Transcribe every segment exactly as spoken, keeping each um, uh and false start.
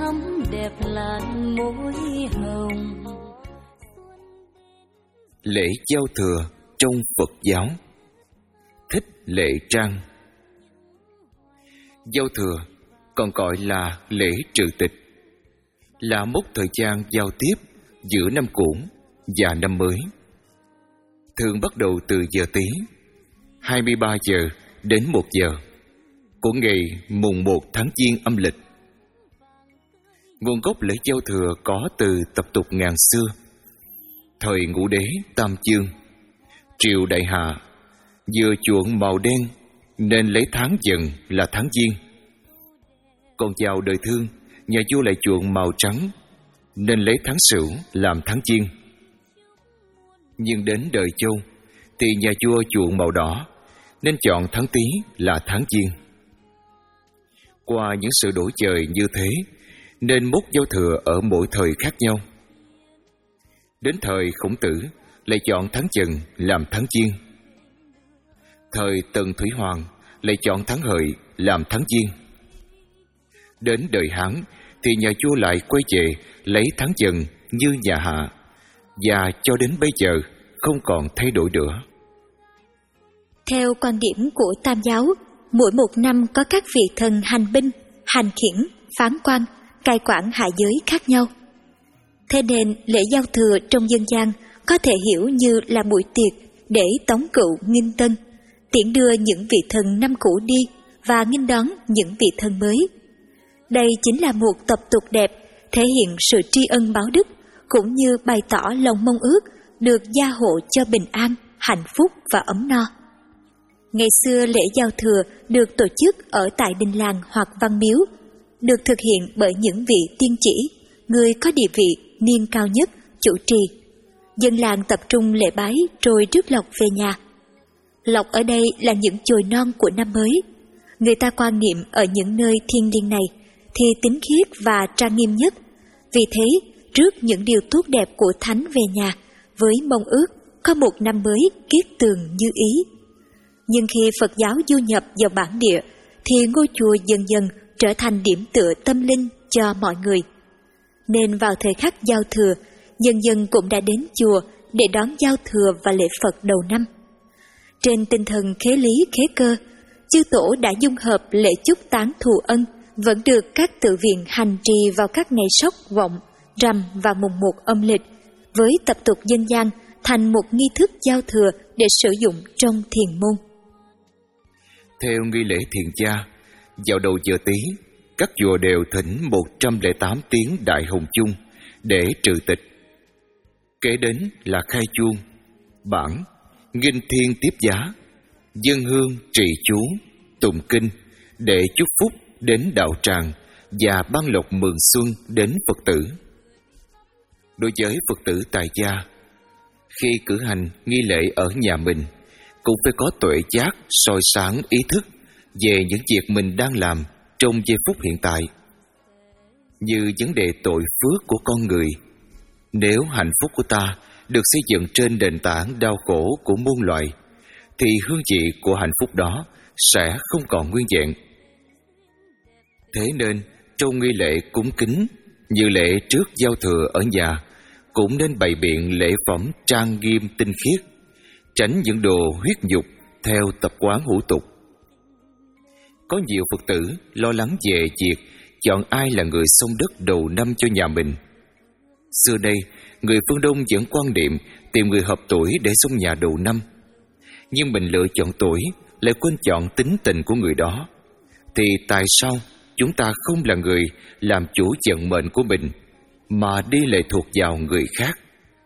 ấm đẹp làn môi hồng. Lễ giao thừa trong Phật giáo. Thích Lệ Trang. Giao thừa còn gọi là lễ trừ tịch, là mốc thời gian giao tiếp giữa năm cũ và năm mới. Thường bắt đầu từ giờ Tý hai mươi ba giờ đến một giờ của ngày mùng một tháng Giêng âm lịch. Nguồn gốc lễ giao thừa có từ tập tục ngàn xưa. Thời Ngũ Đế Tam Chương, triều Đại Hạ vừa chuộng màu đen nên lấy tháng Dần là tháng Giêng. Còn vào đời Thương, nhà vua lại chuộng màu trắng nên lấy tháng Sửu làm tháng Giêng. Nhưng đến đời Châu thì nhà vua chuộng màu đỏ nên chọn tháng Tý là tháng Giêng. Qua những sự đổi dời như thế nên mốc giao thừa ở mỗi thời khác nhau. Đến thời Khổng Tử lại chọn tháng Dần làm tháng Giêng. Thời Tần Thủy Hoàng lại chọn tháng Hợi làm tháng Giêng. Đến đời Hán thì nhà vua lại quay về lấy tháng Dần như nhà Hạ, và cho đến bây giờ không còn thay đổi nữa. Theo quan điểm của Tam giáo, mỗi một năm có các vị thần hành binh, hành khiển, phán quan, cai quản hạ giới khác nhau. Thế nên lễ giao thừa trong dân gian có thể hiểu như là buổi tiệc để tống cựu nghinh tân, tiễn đưa những vị thần năm cũ đi và nghinh đón những vị thần mới. Đây chính là một tập tục đẹp, thể hiện sự tri ân báo đức, cũng như bày tỏ lòng mong ước được gia hộ cho bình an, hạnh phúc và ấm no. Ngày xưa lễ giao thừa được tổ chức ở tại đình làng hoặc văn miếu, được thực hiện bởi những vị tiên chỉ, người có địa vị niên cao nhất, chủ trì. Dân làng tập trung lễ bái rồi rước lộc về nhà. Lộc ở đây là những chồi non của năm mới. Người ta quan niệm ở những nơi thiêng liêng này thì tính khiết và trang nghiêm nhất. Vì thế, rước những điều tốt đẹp của thánh về nhà với mong ước có một năm mới kiết tường như ý. Nhưng khi Phật giáo du nhập vào bản địa thì ngôi chùa dần dần trở thành điểm tựa tâm linh cho mọi người. Nên vào thời khắc giao thừa, nhân dân cũng đã đến chùa để đón giao thừa và lễ Phật đầu năm. Trên tinh thần khế lý khế cơ, chư tổ đã dung hợp lễ chúc tán thù ân vẫn được các tự viện hành trì vào các ngày Sóc, Vọng, Rằm và mùng một âm lịch, với tập tục dân gian thành một nghi thức giao thừa để sử dụng trong thiền môn. Theo nghi lễ thiền gia, vào đầu giờ Tý, các chùa đều thỉnh một trăm lẻ tám tiếng Đại Hồng Chung để trừ tịch. Kế đến là khai chuông, bản, nghinh thiên tiếp giá, dâng hương trì chú, tụng kinh để chúc phúc đến đạo tràng và ban lộc mừng xuân đến Phật tử. Đối với Phật tử tại gia, khi cử hành nghi lễ ở nhà mình, cũng phải có tuệ giác soi sáng ý thức về những việc mình đang làm trong giây phút hiện tại. Như vấn đề tội phước của con người, nếu hạnh phúc của ta được xây dựng trên nền tảng đau khổ của muôn loài, thì hương vị của hạnh phúc đó sẽ không còn nguyên vẹn. Thế nên, trong nghi lễ cúng kính như lễ trước giao thừa ở nhà, cũng nên bày biện lễ phẩm trang nghiêm tinh khiết, tránh những đồ huyết nhục theo tập quán hủ tục. Có nhiều Phật tử lo lắng về việc chọn ai là người xông đất đầu năm cho nhà mình. Xưa đây, người phương Đông vẫn quan niệm tìm người hợp tuổi để xông nhà đầu năm. Nhưng mình lựa chọn tuổi lại quên chọn tính tình của người đó, thì tại sao chúng ta không là người làm chủ vận mệnh của mình, mà đi lệ thuộc vào người khác?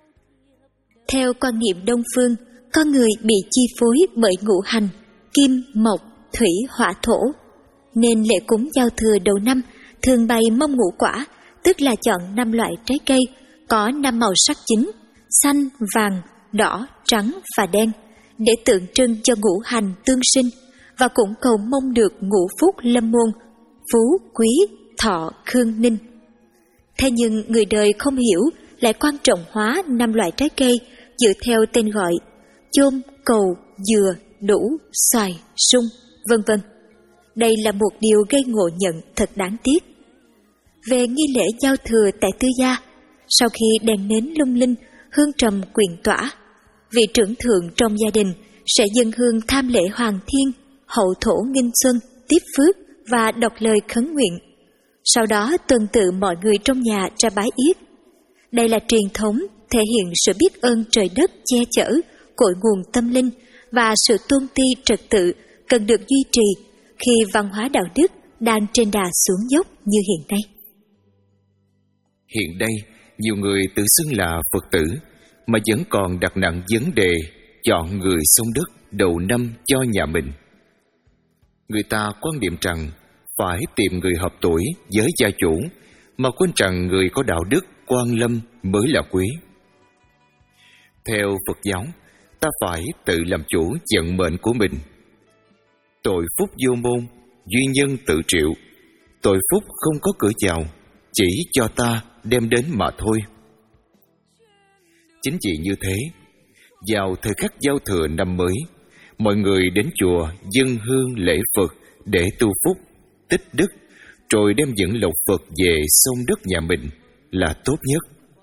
Theo quan niệm Đông phương, con người bị chi phối bởi ngũ hành kim, mộc, thủy, hỏa, thổ, nên lễ cúng giao thừa đầu năm thường bày mâm ngũ quả, tức là chọn năm loại trái cây có năm màu sắc chính: xanh, vàng, đỏ, trắng và đen, để tượng trưng cho ngũ hành tương sinh, và cũng cầu mong được ngũ phúc lâm môn, phú, quý, thọ, khương, ninh. Thế nhưng người đời không hiểu lại quan trọng hóa năm loại trái cây dựa theo tên gọi: chôm, cầu, dừa, đu, xoài, sung, vân vân. Đây là một điều gây ngộ nhận thật đáng tiếc. về nghi lễ giao thừa tại Tư Gia. Sau khi đèn nến lung linh, hương trầm quyện tỏa, vị trưởng thượng trong gia đình sẽ dâng hương tham lễ Hoàng Thiên, hậu thổ nghinh xuân, tiếp phước và đọc lời khấn nguyện. Sau đó tuần tự mọi người trong nhà ra bái yết. Đây là truyền thống thể hiện sự biết ơn trời đất che chở, cội nguồn tâm linh và sự tôn ti trật tự cần được duy trì khi văn hóa đạo đức đang trên đà xuống dốc như hiện nay. Hiện đây, nhiều người tự xưng là Phật tử mà vẫn còn đặt nặng vấn đề chọn người xông đất đầu năm cho nhà mình. Người ta quan niệm rằng phải tìm người hợp tuổi với gia chủ, mà quên rằng người có đạo đức quan lâm mới là quý. Theo Phật giáo, ta phải tự làm chủ vận mệnh của mình. Tội phúc vô môn, duy nhân tự triệu. Tội phúc không có cửa chào, chỉ cho ta đem đến mà thôi. Chính vì như thế, vào thời khắc giao thừa năm mới, mọi người đến chùa dâng hương lễ Phật để tu phúc, tích đức, rồi đem dẫn lộc Phật về sông đất nhà mình là tốt nhất.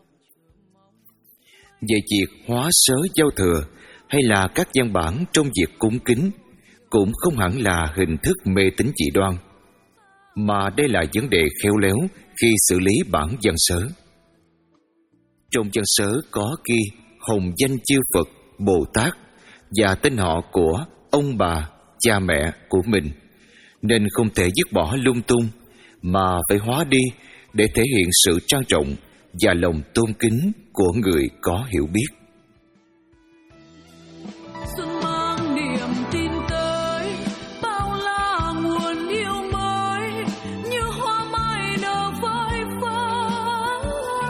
Về việc hóa sớ giao thừa hay là các văn bản trong việc cúng kính cũng không hẳn là hình thức mê tín dị đoan, mà đây là vấn đề khéo léo khi xử lý bản văn sớ. Trong văn sớ có ghi hồng danh chư Phật, Bồ Tát và tên họ của ông bà, cha mẹ của mình, nên không thể dứt bỏ lung tung, mà phải hóa đi để thể hiện sự trang trọng và lòng tôn kính của người có hiểu biết. Xuân mang niềm tin tới, bao la nguồn yêu mới, như hoa mai nở phơi phới.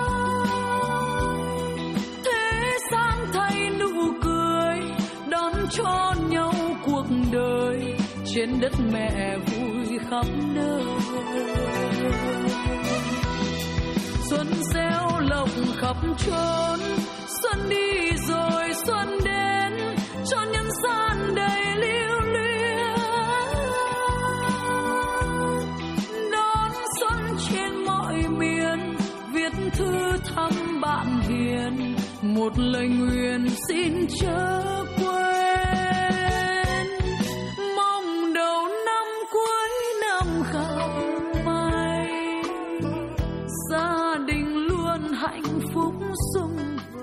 Thế gian thay nụ cười, đón cho nhau cuộc đời, trên đất mẹ vui khắp nơi. Xuân gieo lộc khắp chốn, xuân đi rồi xuân đến, cho nhân gian đầy lưu luyến. Đón xuân trên mọi miền, viết thư thăm bạn hiền, một lời nguyện xin chớ quên. Mong đầu năm cuối năm gặp may, gia đình luôn hạnh phúc sum vầy.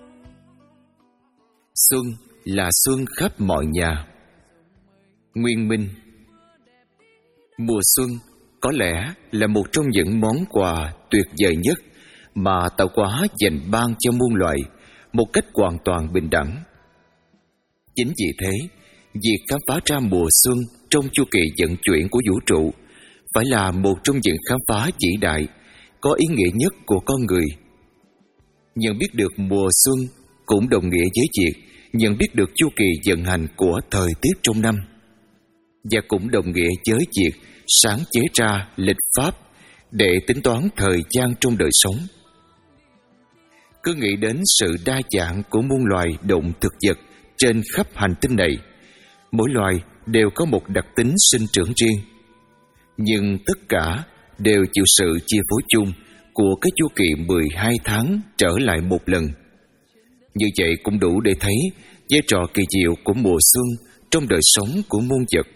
Xuân là xuân khắp mọi nhà. Nguyên Minh. Mùa xuân có lẽ là một trong những món quà tuyệt vời nhất mà tạo hóa dành ban cho muôn loài một cách hoàn toàn bình đẳng. Chính vì thế, việc khám phá ra mùa xuân trong chu kỳ vận chuyển của vũ trụ phải là một trong những khám phá vĩ đại, có ý nghĩa nhất của con người. Nhận biết được mùa xuân cũng đồng nghĩa với việc nhận biết được chu kỳ vận hành của thời tiết trong năm, và cũng đồng nghĩa với việc sáng chế ra lịch pháp để tính toán thời gian trong đời sống. Cứ nghĩ đến sự đa dạng của muôn loài động thực vật trên khắp hành tinh này. Mỗi loài đều có một đặc tính sinh trưởng riêng, nhưng tất cả đều chịu sự chi phối chung của cái chu kỳ mười hai tháng trở lại một lần. Như vậy cũng đủ để thấy vai trò kỳ diệu của mùa xuân trong đời sống của muôn vật.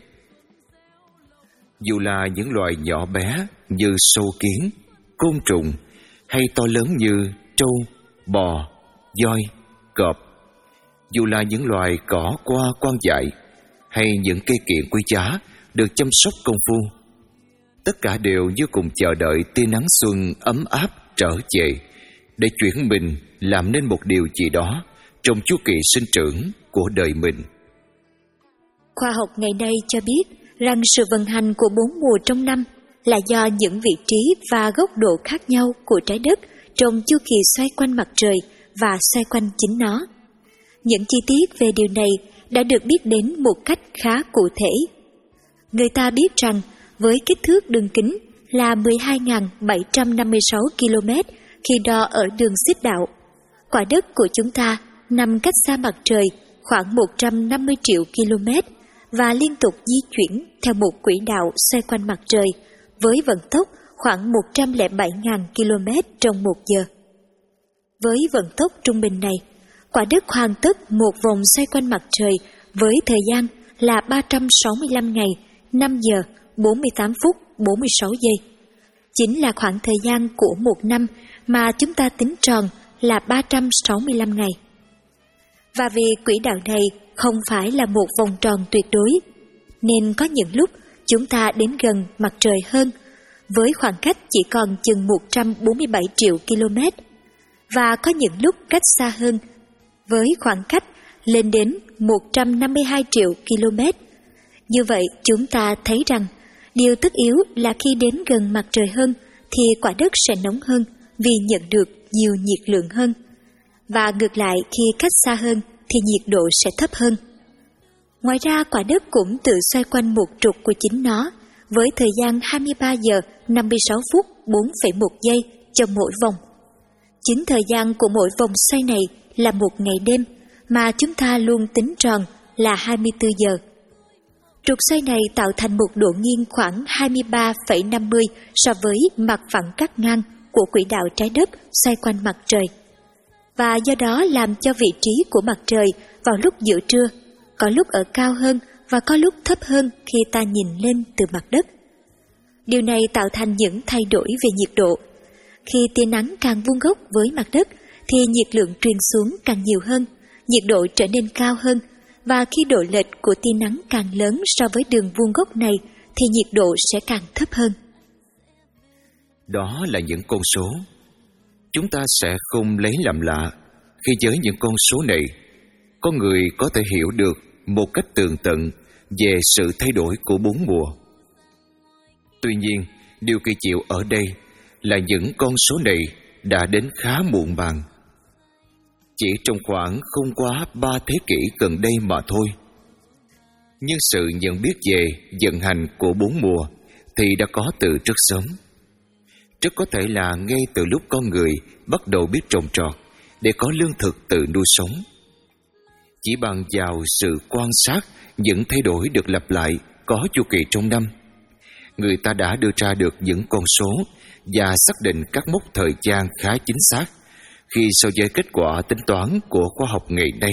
Dù là những loài nhỏ bé như sâu kiến, côn trùng, hay to lớn như trâu, bò, voi, cọp, dù là những loài cỏ qua quan dại, hay những cây kiện quý giá được chăm sóc công phu, tất cả đều như cùng chờ đợi tia nắng xuân ấm áp trở về để chuyển mình làm nên một điều gì đó trong chu kỳ sinh trưởng của đời mình. Khoa học ngày nay cho biết rằng sự vận hành của bốn mùa trong năm là do những vị trí và góc độ khác nhau của trái đất trong chu kỳ xoay quanh mặt trời và xoay quanh chính nó. Những chi tiết về điều này đã được biết đến một cách khá cụ thể. Người ta biết rằng với kích thước đường kính là mười hai nghìn bảy trăm năm mươi sáu ki lô mét khi đo ở đường xích đạo, quả đất của chúng ta nằm cách xa mặt trời khoảng một trăm năm mươi triệu ki lô mét và liên tục di chuyển theo một quỹ đạo xoay quanh mặt trời với vận tốc khoảng một trăm lẻ bảy nghìn ki lô mét trong một giờ. Với vận tốc trung bình này, quả đất hoàn tất một vòng xoay quanh mặt trời với thời gian là ba trăm sáu mươi lăm ngày, năm giờ, bốn mươi tám phút, bốn mươi sáu giây. Chính là khoảng thời gian của một năm mà chúng ta tính tròn là ba trăm sáu mươi lăm ngày. Và vì quỹ đạo này không phải là một vòng tròn tuyệt đối, nên có những lúc chúng ta đến gần mặt trời hơn, với khoảng cách chỉ còn chừng một trăm bốn mươi bảy triệu ki lô mét, và có những lúc cách xa hơn, với khoảng cách lên đến một trăm năm mươi hai triệu ki lô mét. Như vậy chúng ta thấy rằng điều tất yếu là khi đến gần mặt trời hơn thì quả đất sẽ nóng hơn vì nhận được nhiều nhiệt lượng hơn. Và ngược lại, khi cách xa hơn thì nhiệt độ sẽ thấp hơn. Ngoài ra, quả đất cũng tự xoay quanh một trục của chính nó với thời gian hai mươi ba giờ năm mươi sáu phút bốn phẩy một giây cho mỗi vòng. Chính thời gian của mỗi vòng xoay này là một ngày đêm mà chúng ta luôn tính tròn là hai mươi tư giờ. Trục xoay này tạo thành một độ nghiêng khoảng hai mươi ba phẩy năm mươi so với mặt phẳng cắt ngang của quỹ đạo trái đất xoay quanh mặt trời. Và do đó làm cho vị trí của mặt trời vào lúc giữa trưa có lúc ở cao hơn và có lúc thấp hơn khi ta nhìn lên từ mặt đất. Điều này tạo thành những thay đổi về nhiệt độ. Khi tia nắng càng vuông góc với mặt đất thì nhiệt lượng truyền xuống càng nhiều hơn, nhiệt độ trở nên cao hơn, và khi độ lệch của tia nắng càng lớn so với đường vuông góc này thì nhiệt độ sẽ càng thấp hơn. Đó là những con số. Chúng ta sẽ không lấy làm lạ khi với những con số này, có người có thể hiểu được một cách tường tận về sự thay đổi của bốn mùa. Tuy nhiên, điều kỳ diệu ở đây là những con số này đã đến khá muộn màng. Chỉ trong khoảng không quá ba thế kỷ gần đây mà thôi. Nhưng sự nhận biết về vận hành của bốn mùa thì đã có từ rất sớm. Rất có thể là ngay từ lúc con người bắt đầu biết trồng trọt để có lương thực tự nuôi sống. Chỉ bằng vào sự quan sát những thay đổi được lặp lại có chu kỳ trong năm, người ta đã đưa ra được những con số và xác định các mốc thời gian khá chính xác khi so với kết quả tính toán của khoa học ngày nay.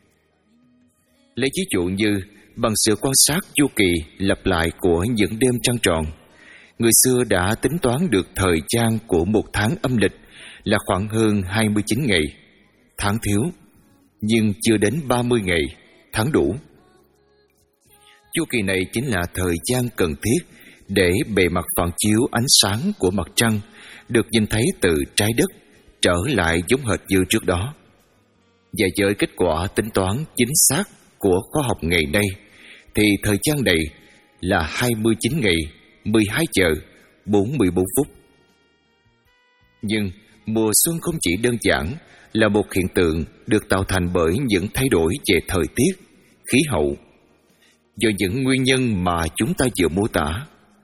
Lấy ví dụ như bằng sự quan sát chu kỳ lặp lại của những đêm trăng tròn, người xưa đã tính toán được thời gian của một tháng âm lịch là khoảng hơn hai mươi chín ngày, tháng thiếu, nhưng chưa đến ba mươi ngày, tháng đủ. Chu kỳ này chính là thời gian cần thiết để bề mặt phản chiếu ánh sáng của mặt trăng được nhìn thấy từ trái đất trở lại giống hệt như trước đó. Và với kết quả tính toán chính xác của khoa học ngày nay thì thời gian này là hai mươi chín ngày, mười hai giờ, bốn mươi bốn phút. Nhưng mùa xuân không chỉ đơn giản là một hiện tượng được tạo thành bởi những thay đổi về thời tiết, khí hậu, do những nguyên nhân mà chúng ta vừa mô tả.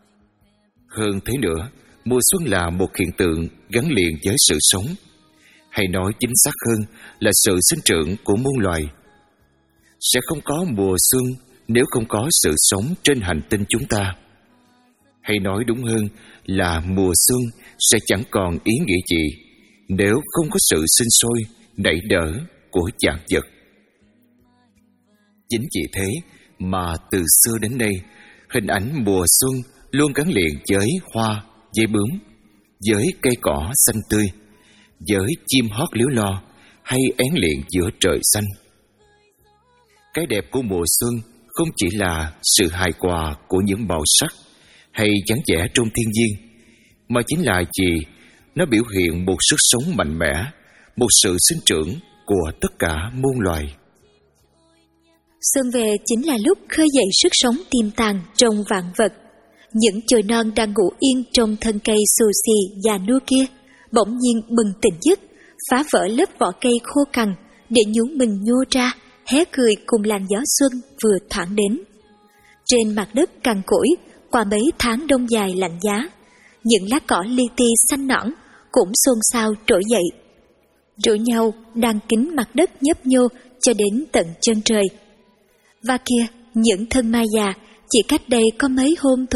Hơn thế nữa, mùa xuân là một hiện tượng gắn liền với sự sống, hay nói chính xác hơn là sự sinh trưởng của muôn loài. Sẽ không có mùa xuân nếu không có sự sống trên hành tinh chúng ta. Hay nói đúng hơn là mùa xuân sẽ chẳng còn ý nghĩa gì nếu không có sự sinh sôi, nảy nở của vạn vật. Chính vì thế mà từ xưa đến nay, hình ảnh mùa xuân luôn gắn liền với hoa, với bướm, với cây cỏ xanh tươi, với chim hót líu lo hay én liệng giữa trời xanh. Cái đẹp của mùa xuân không chỉ là sự hài hòa của những màu sắc hay dáng vẻ trong thiên nhiên, mà chính là gì? Nó biểu hiện một sức sống mạnh mẽ, một sự sinh trưởng của tất cả muôn loài. Xuân về chính là lúc khơi dậy sức sống tiềm tàng trong vạn vật. Những chồi non đang ngủ yên trong thân cây xù xì già nua kia bỗng nhiên bừng tỉnh giấc, phá vỡ lớp vỏ cây khô cằn để nhún mình nhô ra, hé cười cùng làn gió xuân vừa thoảng đến. Trên mặt đất cằn cỗi, qua mấy tháng đông dài lạnh giá, những lá cỏ li ti xanh nõn cũng xôn xao trỗi dậy, rủ nhau đang kín mặt đất nhấp nhô cho đến tận chân trời. Và kia, những thân mai già chỉ cách đây có mấy hôm thôi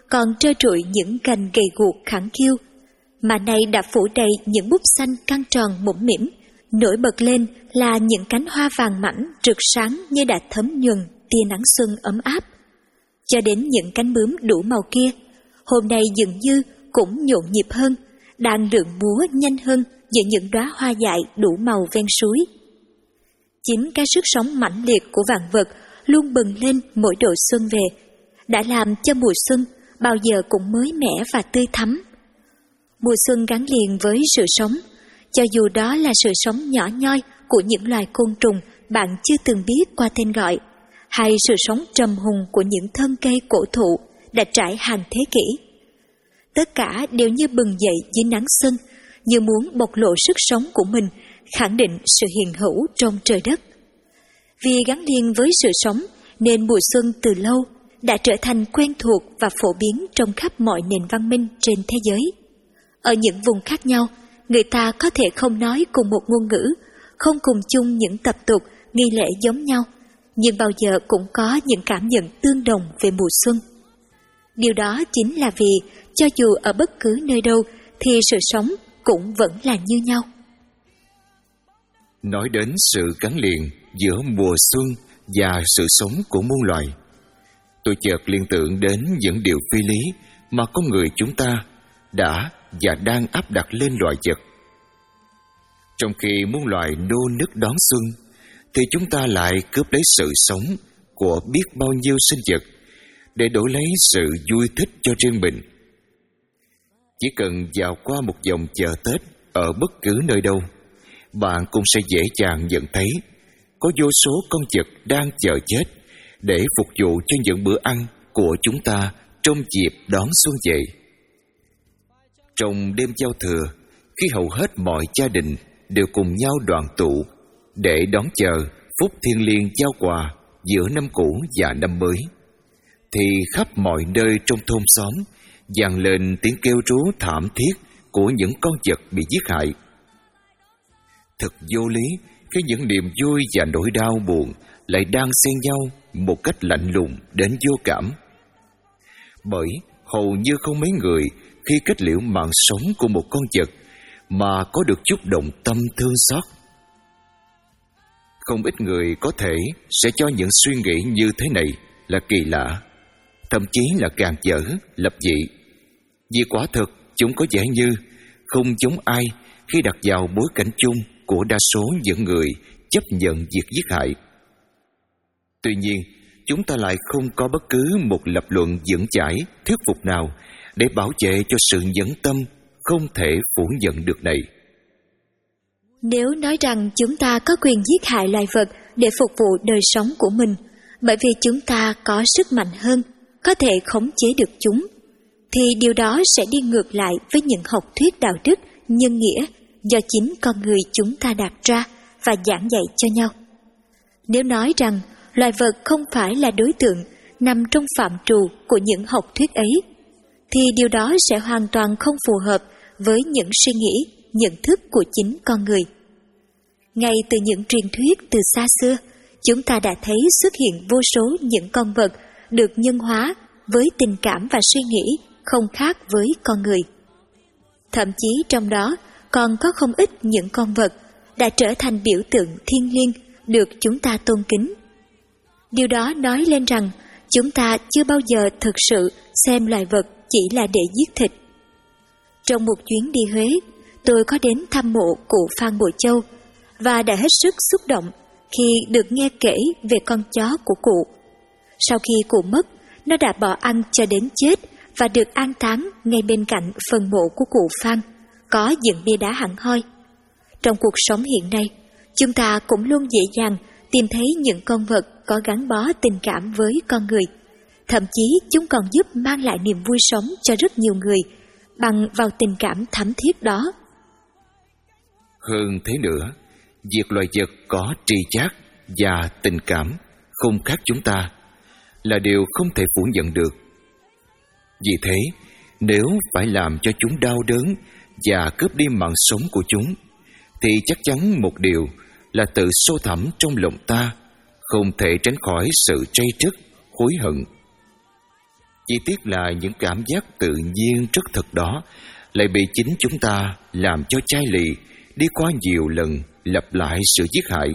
còn trơ trụi những cành gầy guộc khẳng khiu, mà nay đã phủ đầy những búp xanh căng tròn mũm mĩm, nổi bật lên là những cánh hoa vàng mảnh rực sáng như đã thấm nhuần tia nắng xuân ấm áp. Cho đến những cánh bướm đủ màu kia, hôm nay dường như cũng nhộn nhịp hơn, đang lượn múa nhanh hơn giữa những đóa hoa dại đủ màu ven suối. Chính cái sức sống mãnh liệt của vạn vật luôn bừng lên mỗi độ xuân về, đã làm cho mùa xuân bao giờ cũng mới mẻ và tươi thắm. Mùa xuân gắn liền với sự sống, cho dù đó là sự sống nhỏ nhoi của những loài côn trùng bạn chưa từng biết qua tên gọi, hay sự sống trầm hùng của những thân cây cổ thụ đã trải hàng thế kỷ. Tất cả đều như bừng dậy dưới nắng xuân, như muốn bộc lộ sức sống của mình, khẳng định sự hiện hữu trong trời đất. Vì gắn liền với sự sống, nên mùa xuân từ lâu đã trở thành quen thuộc và phổ biến trong khắp mọi nền văn minh trên thế giới. Ở những vùng khác nhau, người ta có thể không nói cùng một ngôn ngữ, không cùng chung những tập tục, nghi lễ giống nhau, nhưng bao giờ cũng có những cảm nhận tương đồng về mùa xuân. Điều đó chính là vì cho dù ở bất cứ nơi đâu thì sự sống cũng vẫn là như nhau. Nói đến sự gắn liền giữa mùa xuân và sự sống của muôn loài, tôi chợt liên tưởng đến những điều phi lý mà con người chúng ta đã và đang áp đặt lên loài vật. Trong khi muôn loài nô nức đón xuân, thì chúng ta lại cướp lấy sự sống của biết bao nhiêu sinh vật để đổi lấy sự vui thích cho riêng mình. Chỉ cần dạo qua một vòng chợ Tết ở bất cứ nơi đâu, bạn cũng sẽ dễ dàng nhận thấy có vô số con vật đang chờ chết để phục vụ cho những bữa ăn của chúng ta trong dịp đón xuân về. Trong đêm giao thừa, khi hầu hết mọi gia đình đều cùng nhau đoàn tụ để đón chờ phúc thiêng liêng giao quà giữa năm cũ và năm mới, thì khắp mọi nơi trong thôn xóm vang lên tiếng kêu rú thảm thiết của những con vật bị giết hại. Thật vô lý khi những niềm vui và nỗi đau buồn lại đang xen nhau một cách lạnh lùng đến vô cảm. Bởi hầu như không mấy người khi kết liễu mạng sống của một con vật mà có được chút động tâm thương xót. Không ít người có thể sẽ cho những suy nghĩ như thế này là kỳ lạ, thậm chí là càn dở, lập dị. Vì quả thực chúng có vẻ như không giống ai khi đặt vào bối cảnh chung của đa số những người chấp nhận việc giết hại. Tuy nhiên, chúng ta lại không có bất cứ một lập luận vững chãi, thuyết phục nào để bảo vệ cho sự nhẫn tâm không thể phủ nhận được này. Nếu nói rằng chúng ta có quyền giết hại loài vật để phục vụ đời sống của mình, bởi vì chúng ta có sức mạnh hơn, có thể khống chế được chúng, thì điều đó sẽ đi ngược lại với những học thuyết đạo đức, nhân nghĩa do chính con người chúng ta đặt ra và giảng dạy cho nhau. Nếu nói rằng loài vật không phải là đối tượng nằm trong phạm trù của những học thuyết ấy, thì điều đó sẽ hoàn toàn không phù hợp với những suy nghĩ, nhận thức của chính con người. Ngay từ những truyền thuyết từ xa xưa, chúng ta đã thấy xuất hiện vô số những con vật được nhân hóa với tình cảm và suy nghĩ không khác với con người. Thậm chí trong đó còn có không ít những con vật đã trở thành biểu tượng thiêng liêng được chúng ta tôn kính. Điều đó nói lên rằng chúng ta chưa bao giờ thực sự xem loài vật chỉ là để giết thịt. Trong một chuyến đi Huế, tôi có đến thăm mộ cụ Phan Bội Châu và đã hết sức xúc động khi được nghe kể về con chó của cụ. Sau khi cụ mất, nó đã bỏ ăn cho đến chết và được an táng ngay bên cạnh phần mộ của cụ Phan, có dựng bia đá hẳn hoi. Trong cuộc sống hiện nay, chúng ta cũng luôn dễ dàng tìm thấy những con vật có gắn bó tình cảm với con người. Thậm chí chúng còn giúp mang lại niềm vui sống cho rất nhiều người bằng vào tình cảm thắm thiết đó. Hơn thế nữa, việc loài vật có tri giác và tình cảm không khác chúng ta là điều không thể phủ nhận được. Vì thế, nếu phải làm cho chúng đau đớn và cướp đi mạng sống của chúng, thì chắc chắn một điều là tự sâu thẳm trong lòng ta không thể tránh khỏi sự trây trất, hối hận. Chỉ tiếc là những cảm giác tự nhiên rất thật đó lại bị chính chúng ta làm cho chai lì, đi qua nhiều lần lặp lại sự giết hại.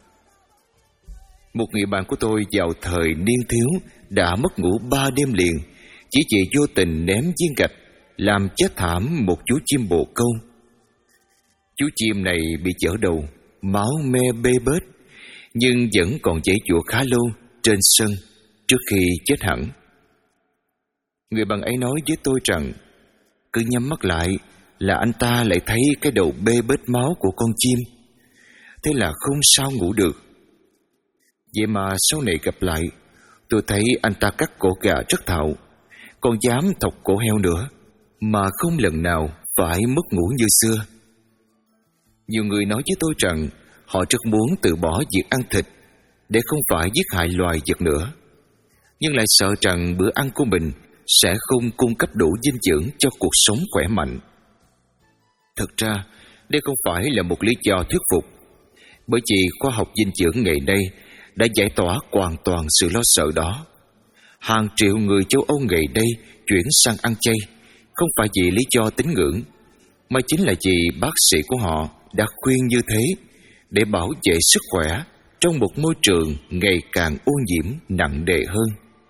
Một người bạn của tôi vào thời niên thiếu đã mất ngủ ba đêm liền, chỉ vì vô tình ném viên gạch làm chết thảm một chú chim bồ câu. Chú chim này bị chở đầu, máu me bê bết, nhưng vẫn còn giãy giụa khá lâu trên sân trước khi chết hẳn. Người bạn ấy nói với tôi rằng cứ nhắm mắt lại là anh ta lại thấy cái đầu bê bết máu của con chim. Thế là không sao ngủ được. Vậy mà sau này gặp lại, tôi thấy anh ta cắt cổ gà rất thạo, còn dám thọc cổ heo nữa, mà không lần nào phải mất ngủ như xưa. Nhiều người nói với tôi rằng họ rất muốn từ bỏ việc ăn thịt để không phải giết hại loài vật nữa, nhưng lại sợ rằng bữa ăn của mình sẽ không cung cấp đủ dinh dưỡng cho cuộc sống khỏe mạnh. Thực ra, đây không phải là một lý do thuyết phục, bởi vì khoa học dinh dưỡng ngày nay đã giải tỏa hoàn toàn sự lo sợ đó. Hàng triệu người châu Âu ngày nay chuyển sang ăn chay, không phải vì lý do tín ngưỡng, mà chính là vì bác sĩ của họ đã khuyên như thế để bảo vệ sức khỏe trong một môi trường ngày càng ô nhiễm nặng nề hơn.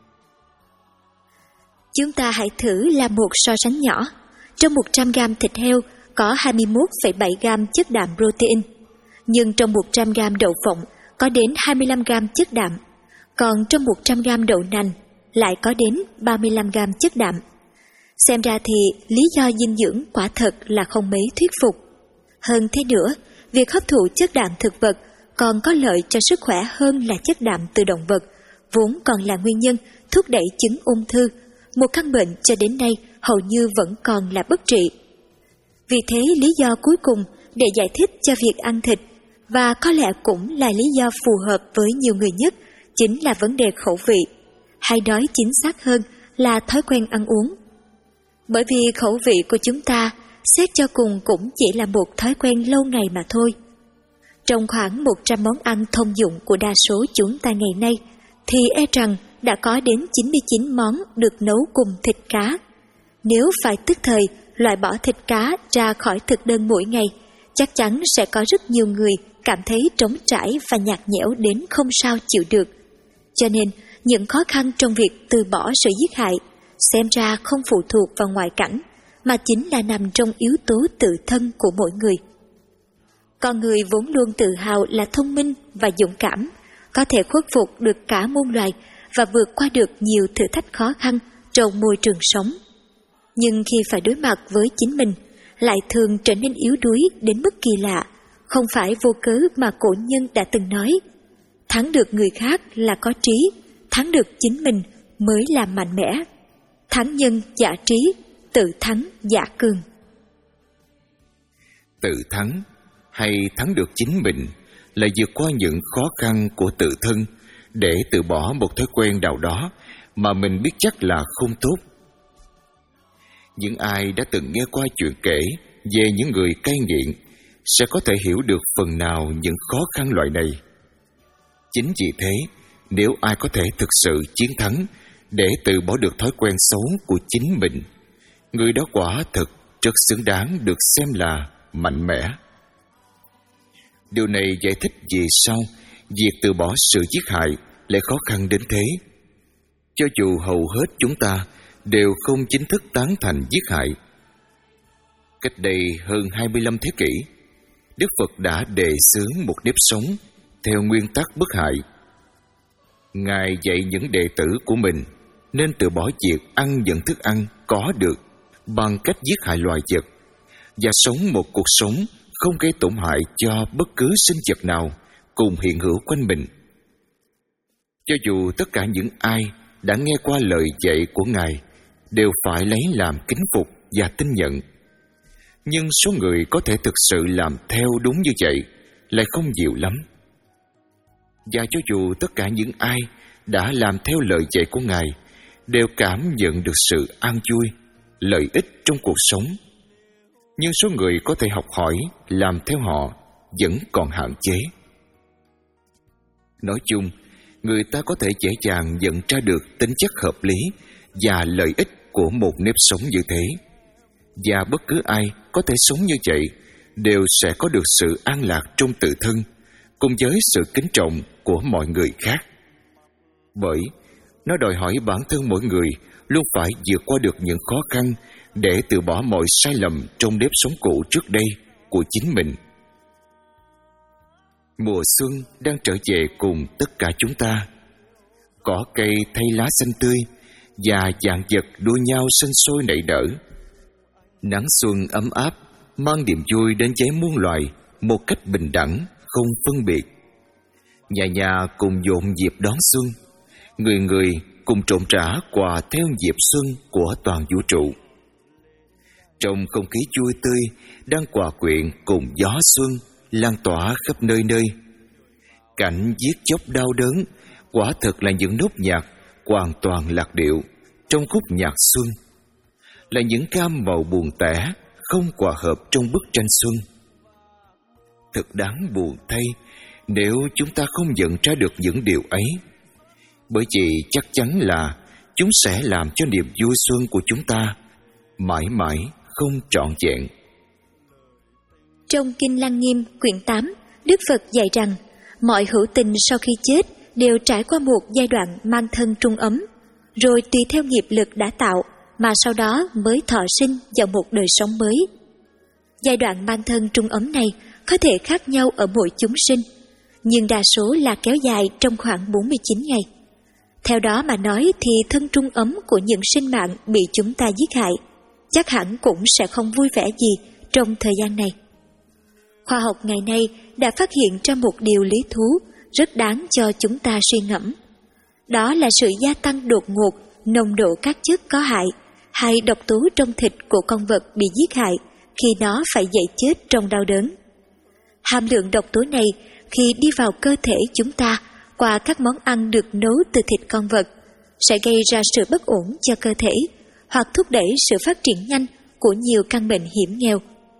Chúng ta hãy thử làm một so sánh nhỏ. Trong một trăm gam thịt heo có hai mươi mốt phẩy bảy gam chất đạm protein, nhưng trong một trăm gam đậu phộng có đến hai mươi lăm gam chất đạm, còn trong một trăm gam đậu nành lại có đến ba mươi lăm gam chất đạm. Xem ra thì lý do dinh dưỡng quả thật là không mấy thuyết phục. Hơn thế nữa, việc hấp thụ chất đạm thực vật còn có lợi cho sức khỏe hơn là chất đạm từ động vật, vốn còn là nguyên nhân thúc đẩy chứng ung thư, một căn bệnh cho đến nay hầu như vẫn còn là bất trị. Vì thế, lý do cuối cùng để giải thích cho việc ăn thịt, và có lẽ cũng là lý do phù hợp với nhiều người nhất, chính là vấn đề khẩu vị, hay nói chính xác hơn là thói quen ăn uống. Bởi vì khẩu vị của chúng ta xét cho cùng cũng chỉ là một thói quen lâu ngày mà thôi. Trong khoảng một trăm món ăn thông dụng của đa số chúng ta ngày nay, thì e rằng đã có đến chín mươi chín món được nấu cùng thịt cá. Nếu phải tức thời loại bỏ thịt cá ra khỏi thực đơn mỗi ngày, chắc chắn sẽ có rất nhiều người cảm thấy trống trải và nhạt nhẽo đến không sao chịu được. Cho nên, những khó khăn trong việc từ bỏ sự giết hại xem ra không phụ thuộc vào ngoại cảnh, mà chính là nằm trong yếu tố tự thân của mỗi người. Con người vốn luôn tự hào là thông minh và dũng cảm, có thể khuất phục được cả muôn loài và vượt qua được nhiều thử thách khó khăn trong môi trường sống. Nhưng khi phải đối mặt với chính mình, lại thường trở nên yếu đuối đến mức kỳ lạ. Không phải vô cớ mà cổ nhân đã từng nói, thắng được người khác là có trí, thắng được chính mình mới là mạnh mẽ. Thắng nhân giả trí, tự thắng giả cường. Tự thắng hay thắng được chính mình là vượt qua những khó khăn của tự thân để từ bỏ một thói quen nào đó mà mình biết chắc là không tốt. Những ai đã từng nghe qua chuyện kể về những người cai nghiện sẽ có thể hiểu được phần nào những khó khăn loại này. Chính vì thế, nếu ai có thể thực sự chiến thắng để từ bỏ được thói quen xấu của chính mình, người đó quả thực rất xứng đáng được xem là mạnh mẽ. Điều này giải thích vì sao việc từ bỏ sự giết hại lại khó khăn đến thế. Cho dù hầu hết chúng ta đều không chính thức tán thành giết hại. Cách đây hơn hai mươi lăm thế kỷ, Đức Phật đã đề xướng một nếp sống theo nguyên tắc bất hại. Ngài dạy những đệ tử của mình nên từ bỏ việc ăn những thức ăn có được bằng cách giết hại loài vật và sống một cuộc sống không gây tổn hại cho bất cứ sinh vật nào cùng hiện hữu quanh mình. Cho dù tất cả những ai đã nghe qua lời dạy của Ngài đều phải lấy làm kính phục và tin nhận, nhưng số người có thể thực sự làm theo đúng như vậy lại không nhiều lắm. Và cho dù tất cả những ai đã làm theo lời dạy của Ngài đều cảm nhận được sự an vui, lợi ích trong cuộc sống, nhưng số người có thể học hỏi làm theo họ vẫn còn hạn chế. Nói chung, người ta có thể dễ dàng nhận ra được tính chất hợp lý và lợi ích của một nếp sống như thế. Và bất cứ ai có thể sống như vậy đều sẽ có được sự an lạc trong tự thân, cùng với sự kính trọng của mọi người khác. Bởi nó đòi hỏi bản thân mỗi người luôn phải vượt qua được những khó khăn để từ bỏ mọi sai lầm trong nếp sống cũ trước đây của chính mình. Mùa xuân đang trở về cùng tất cả chúng ta. Cỏ cây thay lá xanh tươi và vạn vật đua nhau sinh sôi nảy nở. Nắng xuân ấm áp mang niềm vui đến với muôn loài một cách bình đẳng, không phân biệt. Nhà nhà cùng dọn dịp đón xuân, người người cùng trộn trả quà theo nhịp xuân của toàn vũ trụ. Trong không khí vui tươi đang hòa quyện cùng gió xuân lan tỏa khắp nơi nơi. Cảnh giết chóc đau đớn quả thực là những nốt nhạc hoàn toàn lạc điệu trong khúc nhạc xuân, là những cam màu buồn tẻ không hòa hợp trong bức tranh xuân. Thật đáng buồn thay nếu chúng ta không nhận ra được những điều ấy, bởi vì chắc chắn là chúng sẽ làm cho niềm vui xuân của chúng ta mãi mãi không trọn vẹn. Trong Kinh Lăng Nghiêm quyển tám, Đức Phật dạy rằng mọi hữu tình sau khi chết đều trải qua một giai đoạn mang thân trung ấm, rồi tùy theo nghiệp lực đã tạo mà sau đó mới thọ sinh vào một đời sống mới. Giai đoạn mang thân trung ấm này có thể khác nhau ở mỗi chúng sinh, nhưng đa số là kéo dài trong khoảng bốn mươi chín ngày. Theo đó mà nói thì thân trung ấm của những sinh mạng bị chúng ta giết hại chắc hẳn cũng sẽ không vui vẻ gì trong thời gian này. Khoa học ngày nay đã phát hiện ra một điều lý thú rất đáng cho chúng ta suy ngẫm. Đó là sự gia tăng đột ngột nồng độ các chất có hại hay độc tố trong thịt của con vật bị giết hại khi nó phải dậy chết trong đau đớn. Hàm lượng độc tố này khi đi vào cơ thể chúng ta qua các món ăn được nấu từ thịt con vật sẽ gây ra sự bất ổn cho cơ thể hoặc thúc đẩy sự phát triển nhanh của nhiều căn bệnh hiểm nghèo.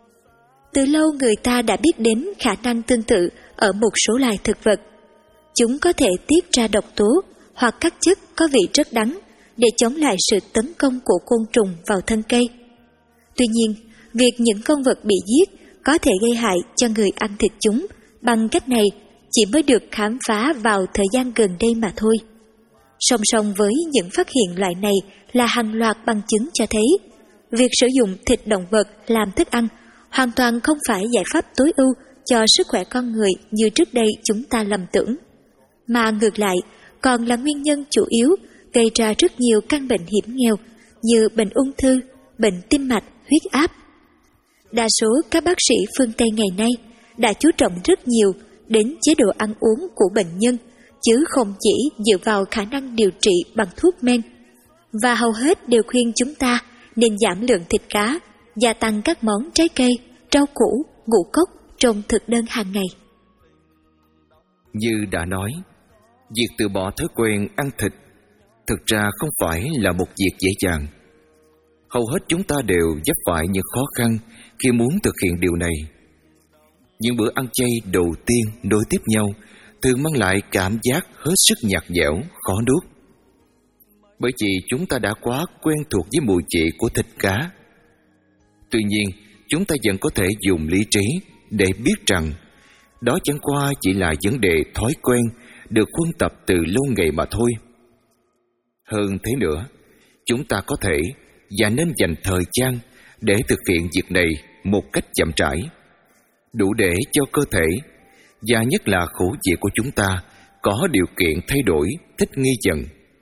Từ lâu người ta đã biết đến khả năng tương tự ở một số loài thực vật. Chúng có thể tiết ra độc tố hoặc các chất có vị rất đắng để chống lại sự tấn công của côn trùng vào thân cây. Tuy nhiên, việc những con vật bị giết có thể gây hại cho người ăn thịt chúng bằng cách này chỉ mới được khám phá vào thời gian gần đây mà thôi. Song song với những phát hiện loại này là hàng loạt bằng chứng cho thấy việc sử dụng thịt động vật làm thức ăn hoàn toàn không phải giải pháp tối ưu cho sức khỏe con người như trước đây chúng ta lầm tưởng, mà ngược lại còn là nguyên nhân chủ yếu gây ra rất nhiều căn bệnh hiểm nghèo như bệnh ung thư, bệnh tim mạch, huyết áp. Đa số các bác sĩ phương Tây ngày nay đã chú trọng rất nhiều đến chế độ ăn uống của bệnh nhân, chứ không chỉ dựa vào khả năng điều trị bằng thuốc men, và hầu hết đều khuyên chúng ta nên giảm lượng thịt cá, gia tăng các món trái cây, rau củ, ngũ cốc trong thực đơn hàng ngày. Như đã nói, việc từ bỏ thói quen ăn thịt thực ra không phải là một việc dễ dàng. Hầu hết chúng ta đều vấp phải những khó khăn khi muốn thực hiện điều này. Những bữa ăn chay đầu tiên nối tiếp nhau thường mang lại cảm giác hết sức nhạt nhẽo, khó nuốt. Bởi vì chúng ta đã quá quen thuộc với mùi vị của thịt cá. Tuy nhiên, chúng ta vẫn có thể dùng lý trí để biết rằng đó chẳng qua chỉ là vấn đề thói quen được huân tập từ lâu ngày mà thôi. Hơn thế nữa, chúng ta có thể và nên dành thời gian để thực hiện việc này một cách chậm rãi, đủ để cho cơ thể và nhất là khẩu vị của chúng ta có điều kiện thay đổi, thích nghi dần.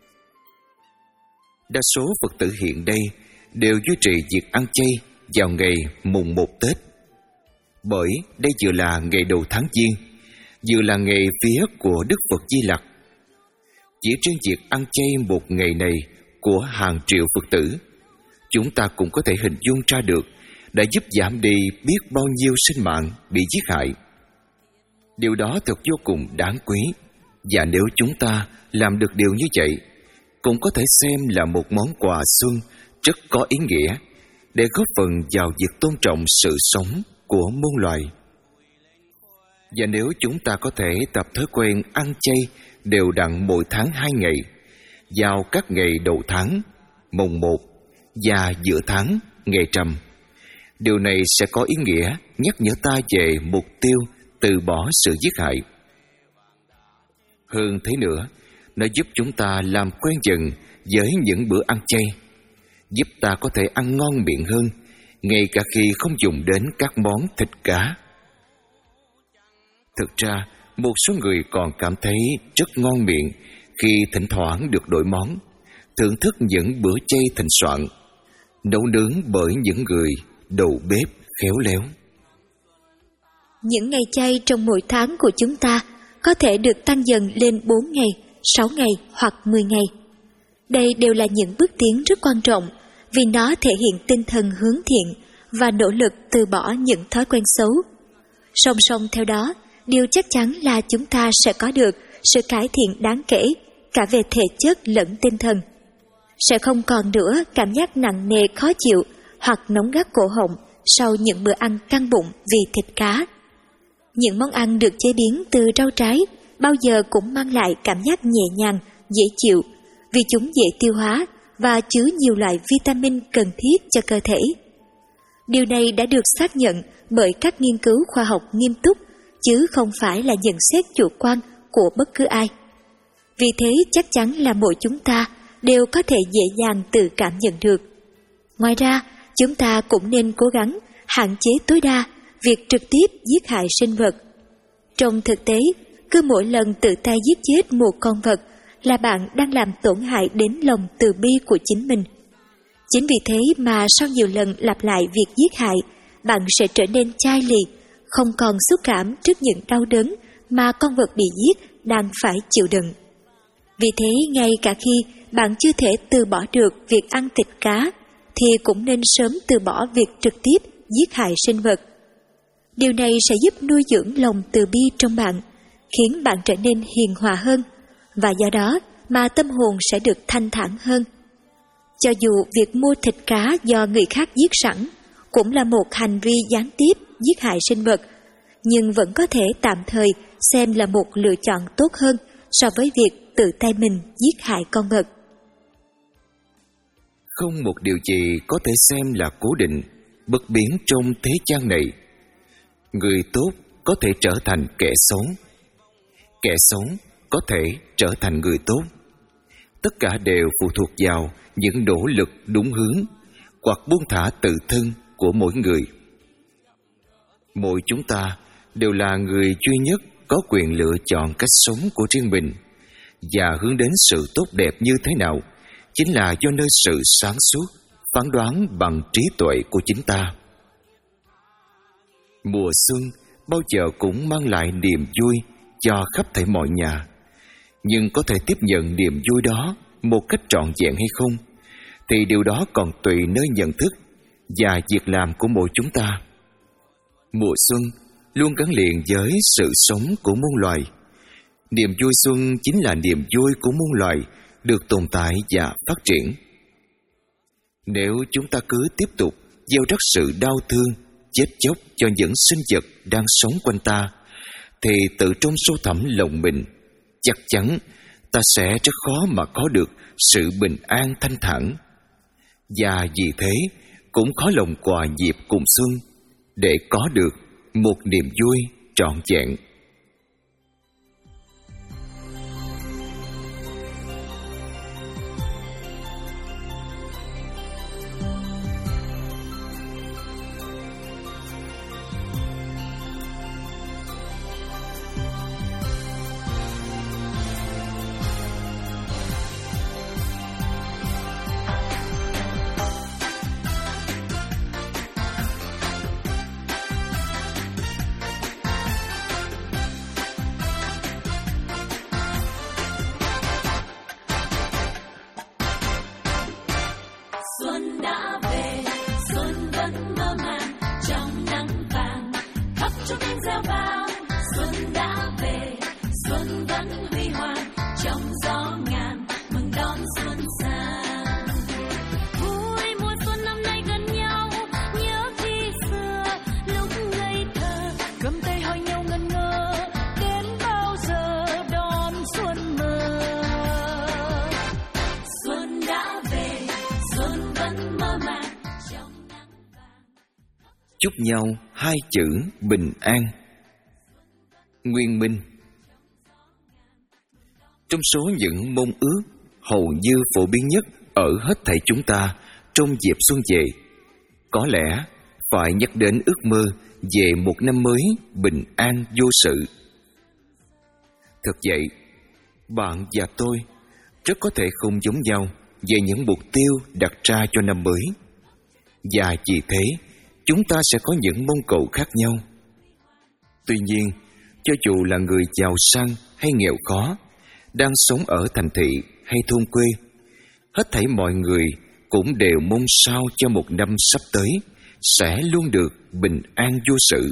Đa số Phật tử hiện đây đều duy trì việc ăn chay vào ngày mùng một Tết, bởi đây vừa là ngày đầu tháng Giêng, vừa là ngày vía của Đức Phật Di Lặc. Chỉ riêng việc ăn chay một ngày này của hàng triệu Phật tử, chúng ta cũng có thể hình dung ra được đã giúp giảm đi biết bao nhiêu sinh mạng bị giết hại. Điều đó thật vô cùng đáng quý, và nếu chúng ta làm được điều như vậy, cũng có thể xem là một món quà xuân rất có ý nghĩa để góp phần vào việc tôn trọng sự sống của muôn loài. Và nếu chúng ta có thể tập thói quen ăn chay đều đặn mỗi tháng hai ngày, vào các ngày đầu tháng, mồng một và giữa tháng, ngày rằm. Điều này sẽ có ý nghĩa nhắc nhở ta về mục tiêu từ bỏ sự giết hại. Hơn thế nữa, nó giúp chúng ta làm quen dần với những bữa ăn chay, giúp ta có thể ăn ngon miệng hơn, ngay cả khi không dùng đến các món thịt cá. Thực ra, một số người còn cảm thấy rất ngon miệng khi thỉnh thoảng được đổi món, thưởng thức những bữa chay thịnh soạn, nấu nướng bởi những người đầu bếp khéo léo. Những ngày chay trong mỗi tháng của chúng ta có thể được tăng dần lên bốn ngày, sáu ngày hoặc mười ngày. Đây đều là những bước tiến rất quan trọng vì nó thể hiện tinh thần hướng thiện và nỗ lực từ bỏ những thói quen xấu. Song song theo đó, điều chắc chắn là chúng ta sẽ có được sự cải thiện đáng kể cả về thể chất lẫn tinh thần. Sẽ không còn nữa cảm giác nặng nề khó chịu hoặc nóng gắt cổ họng sau những bữa ăn căng bụng vì thịt cá. Những món ăn được chế biến từ rau trái bao giờ cũng mang lại cảm giác nhẹ nhàng, dễ chịu vì chúng dễ tiêu hóa và chứa nhiều loại vitamin cần thiết cho cơ thể. Điều này đã được xác nhận bởi các nghiên cứu khoa học nghiêm túc, chứ không phải là nhận xét chủ quan của bất cứ ai. Vì thế chắc chắn là mỗi chúng ta đều có thể dễ dàng tự cảm nhận được. Ngoài ra, chúng ta cũng nên cố gắng hạn chế tối đa việc trực tiếp giết hại sinh vật. Trong thực tế, cứ mỗi lần tự tay giết chết một con vật là bạn đang làm tổn hại đến lòng từ bi của chính mình. Chính vì thế mà sau nhiều lần lặp lại việc giết hại, bạn sẽ trở nên chai lì, không còn xúc cảm trước những đau đớn mà con vật bị giết đang phải chịu đựng. Vì thế, ngay cả khi bạn chưa thể từ bỏ được việc ăn thịt cá, thì cũng nên sớm từ bỏ việc trực tiếp giết hại sinh vật. Điều này sẽ giúp nuôi dưỡng lòng từ bi trong bạn, khiến bạn trở nên hiền hòa hơn, và do đó mà tâm hồn sẽ được thanh thản hơn. Cho dù việc mua thịt cá do người khác giết sẵn cũng là một hành vi gián tiếp giết hại sinh vật, nhưng vẫn có thể tạm thời xem là một lựa chọn tốt hơn so với việc tự tay mình giết hại con vật. Không một điều gì có thể xem là cố định, bất biến trong thế gian này. Người tốt có thể trở thành kẻ xấu, kẻ xấu có thể trở thành người tốt. Tất cả đều phụ thuộc vào những nỗ lực đúng hướng hoặc buông thả tự thân của mỗi người. Mỗi chúng ta đều là người duy nhất có quyền lựa chọn cách sống của riêng mình, và hướng đến sự tốt đẹp như thế nào chính là do nơi sự sáng suốt, phán đoán bằng trí tuệ của chính ta. Mùa xuân bao giờ cũng mang lại niềm vui cho khắp thảy mọi nhà, nhưng có thể tiếp nhận niềm vui đó một cách trọn vẹn hay không, thì điều đó còn tùy nơi nhận thức và việc làm của mỗi chúng ta. Mùa xuân luôn gắn liền với sự sống của muôn loài. Niềm vui xuân chính là niềm vui của muôn loài được tồn tại và phát triển. Nếu chúng ta cứ tiếp tục gieo rắc sự đau thương, chết chóc cho những sinh vật đang sống quanh ta, thì tự trong sâu thẳm lòng mình, chắc chắn ta sẽ rất khó mà có được sự bình an thanh thản. Và vì thế cũng khó lòng quà dịp cùng xuân để có được một niềm vui trọn vẹn. Xuân đã về, xuân vẫn mơ màng trong nắng vàng, khắp trong tiếng reo vang. Xuân đã về, xuân vẫn huy hoàng trong gió ngàn, mừng đón xuân sang. Vui mùa xuân năm nay gần nhau, nhớ khi xưa lúc ngây thơ, cầm tay hỏi nhau ngẩn ngơ, đến bao giờ đón xuân mơ. Xuân đã về, chúc nhau hai chữ bình an. Nguyên minh. Trong số những mong ước hầu như phổ biến nhất ở hết thảy chúng ta trong dịp xuân về, có lẽ phải nhắc đến ước mơ về một năm mới bình an vô sự. Thực vậy, bạn và tôi rất có thể không giống nhau về những mục tiêu đặt ra cho năm mới, và vì thế chúng ta sẽ có những mong cầu khác nhau. Tuy nhiên, cho dù là người giàu sang hay nghèo khó, đang sống ở thành thị hay thôn quê, hết thảy mọi người cũng đều mong sao cho một năm sắp tới sẽ luôn được bình an vô sự.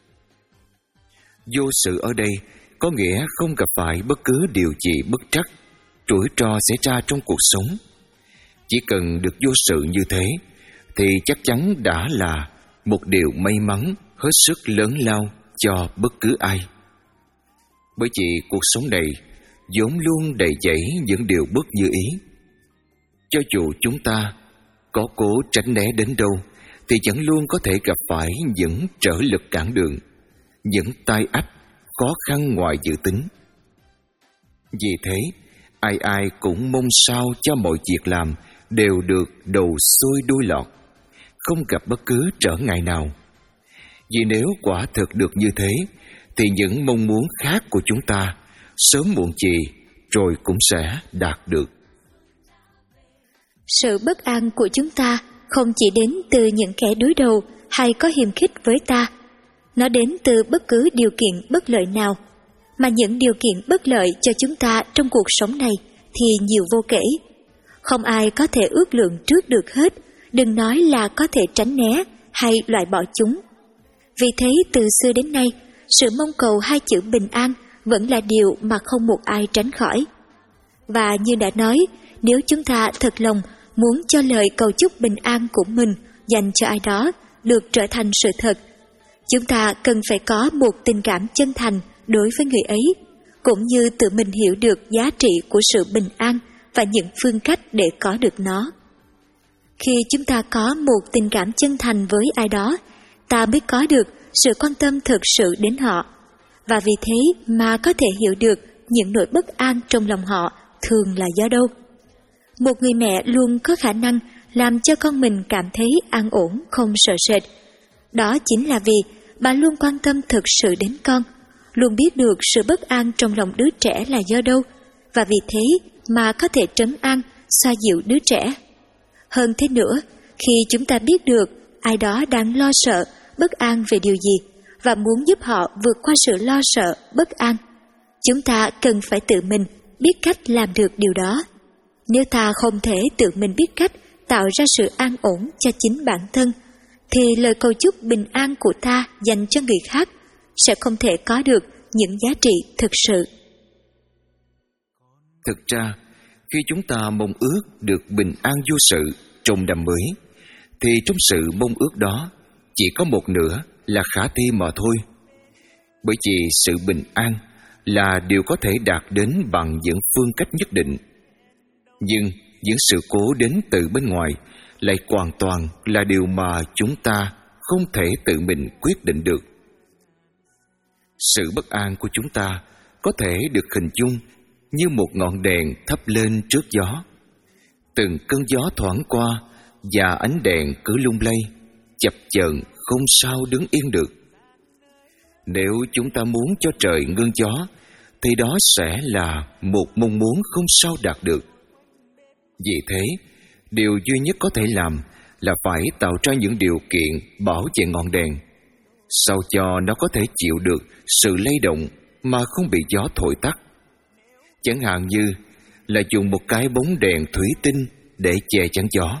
Vô sự ở đây có nghĩa không gặp phải bất cứ điều gì bất trắc, rủi ro xảy ra trong cuộc sống. Chỉ cần được vô sự như thế thì chắc chắn đã là một điều may mắn hết sức lớn lao cho bất cứ ai. Bởi vì cuộc sống này vốn luôn đầy dẫy những điều bất như ý. Cho dù chúng ta có cố tránh né đến đâu thì vẫn luôn có thể gặp phải những trở lực cản đường, những tai ách khó khăn ngoài dự tính. Vì thế, ai ai cũng mong sao cho mọi việc làm đều được đầu xuôi đuôi lọt, không gặp bất cứ trở ngại nào. Vì nếu quả thực được như thế thì những mong muốn khác của chúng ta sớm muộn gì rồi cũng sẽ đạt được. Sự bất an của chúng ta không chỉ đến từ những kẻ đối đầu hay có hiềm khích với ta, nó đến từ bất cứ điều kiện bất lợi nào, mà những điều kiện bất lợi cho chúng ta trong cuộc sống này thì nhiều vô kể. Không ai có thể ước lượng trước được hết, đừng nói là có thể tránh né hay loại bỏ chúng. Vì thế từ xưa đến nay, sự mong cầu hai chữ bình an vẫn là điều mà không một ai tránh khỏi. Và như đã nói, nếu chúng ta thật lòng muốn cho lời cầu chúc bình an của mình dành cho ai đó được trở thành sự thật, chúng ta cần phải có một tình cảm chân thành đối với người ấy, cũng như tự mình hiểu được giá trị của sự bình an và những phương cách để có được nó. Khi chúng ta có một tình cảm chân thành với ai đó, ta mới có được sự quan tâm thực sự đến họ, và vì thế mà có thể hiểu được những nỗi bất an trong lòng họ thường là do đâu. Một người mẹ luôn có khả năng làm cho con mình cảm thấy an ổn, không sợ sệt. Đó chính là vì bà luôn quan tâm thực sự đến con, luôn biết được sự bất an trong lòng đứa trẻ là do đâu, và vì thế mà có thể trấn an, xoa dịu đứa trẻ. Hơn thế nữa, khi chúng ta biết được ai đó đang lo sợ, bất an về điều gì và muốn giúp họ vượt qua sự lo sợ, bất an, chúng ta cần phải tự mình biết cách làm được điều đó. Nếu ta không thể tự mình biết cách tạo ra sự an ổn cho chính bản thân, thì lời cầu chúc bình an của ta dành cho người khác sẽ không thể có được những giá trị thực sự. Thực ra, khi chúng ta mong ước được bình an vô sự trong năm mới, thì trong sự mong ước đó chỉ có một nửa là khả thi mà thôi. Bởi vì sự bình an là điều có thể đạt đến bằng những phương cách nhất định. Nhưng những sự cố đến từ bên ngoài lại hoàn toàn là điều mà chúng ta không thể tự mình quyết định được. Sự bất an của chúng ta có thể được hình dung như một ngọn đèn thắp lên trước gió. Từng cơn gió thoảng qua và ánh đèn cứ lung lay, chập chờn không sao đứng yên được. Nếu chúng ta muốn cho trời ngưng gió, thì đó sẽ là một mong muốn không sao đạt được. Vì thế, điều duy nhất có thể làm là phải tạo ra những điều kiện bảo vệ ngọn đèn, sao cho nó có thể chịu được sự lay động mà không bị gió thổi tắt. Chẳng hạn như là dùng một cái bóng đèn thủy tinh để che chắn gió.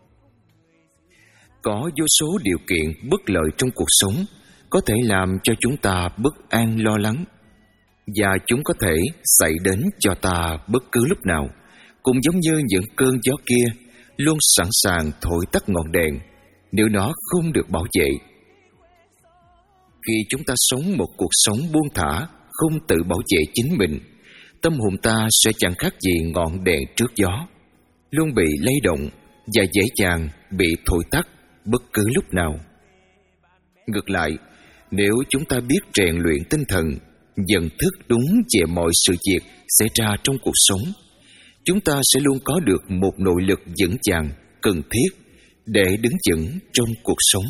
Có vô số điều kiện bất lợi trong cuộc sống có thể làm cho chúng ta bất an lo lắng, và chúng có thể xảy đến cho ta bất cứ lúc nào, cũng giống như những cơn gió kia luôn sẵn sàng thổi tắt ngọn đèn nếu nó không được bảo vệ. Khi chúng ta sống một cuộc sống buông thả, không tự bảo vệ chính mình, tâm hồn ta sẽ chẳng khác gì ngọn đèn trước gió, luôn bị lay động và dễ dàng bị thổi tắt bất cứ lúc nào. Ngược lại, nếu chúng ta biết rèn luyện tinh thần, nhận thức đúng về mọi sự việc xảy ra trong cuộc sống, chúng ta sẽ luôn có được một nội lực vững vàng, cần thiết để đứng vững trong cuộc sống.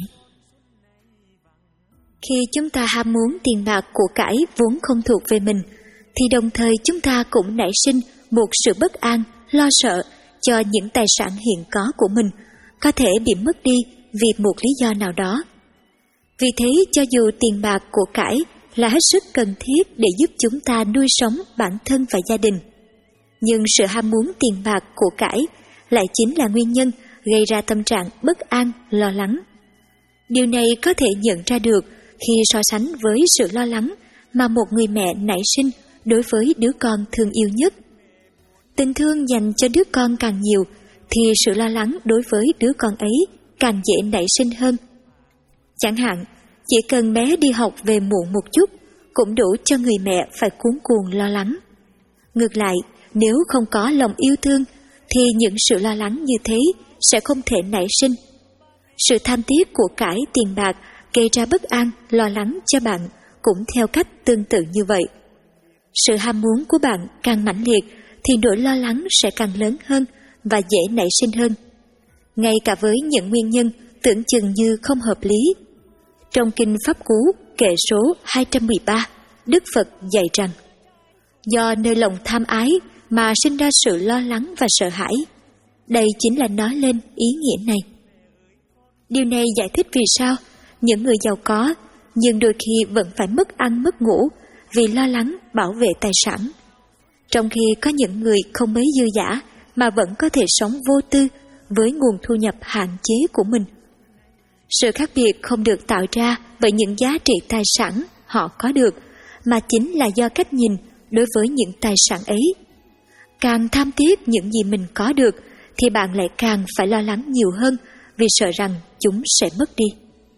Khi chúng ta ham muốn tiền bạc của cải vốn không thuộc về mình, thì đồng thời chúng ta cũng nảy sinh một sự bất an, lo sợ cho những tài sản hiện có của mình có thể bị mất đi vì một lý do nào đó. Vì thế, cho dù tiền bạc của cải là hết sức cần thiết để giúp chúng ta nuôi sống bản thân và gia đình, nhưng sự ham muốn tiền bạc của cải lại chính là nguyên nhân gây ra tâm trạng bất an, lo lắng. Điều này có thể nhận ra được khi so sánh với sự lo lắng mà một người mẹ nảy sinh đối với đứa con thương yêu nhất. Tình thương dành cho đứa con càng nhiều, thì sự lo lắng đối với đứa con ấy càng dễ nảy sinh hơn. Chẳng hạn, chỉ cần bé đi học về muộn một chút cũng đủ cho người mẹ phải cuống cuồng lo lắng. Ngược lại, nếu không có lòng yêu thương thì những sự lo lắng như thế sẽ không thể nảy sinh. Sự tham tiếc của cải tiền bạc gây ra bất an, lo lắng cho bạn cũng theo cách tương tự như vậy. Sự ham muốn của bạn càng mãnh liệt thì nỗi lo lắng sẽ càng lớn hơn và dễ nảy sinh hơn, ngay cả với những nguyên nhân tưởng chừng như không hợp lý. Trong Kinh Pháp Cú kệ số hai trăm mười ba, Đức Phật dạy rằng: do nơi lòng tham ái mà sinh ra sự lo lắng và sợ hãi. Đây chính là nói lên ý nghĩa này. Điều này giải thích vì sao những người giàu có nhưng đôi khi vẫn phải mất ăn mất ngủ vì lo lắng bảo vệ tài sản, trong khi có những người không mấy dư dả mà vẫn có thể sống vô tư với nguồn thu nhập hạn chế của mình. Sự khác biệt không được tạo ra bởi những giá trị tài sản họ có được, mà chính là do cách nhìn đối với những tài sản ấy. Càng tham tiếc những gì mình có được thì bạn lại càng phải lo lắng nhiều hơn vì sợ rằng chúng sẽ mất đi.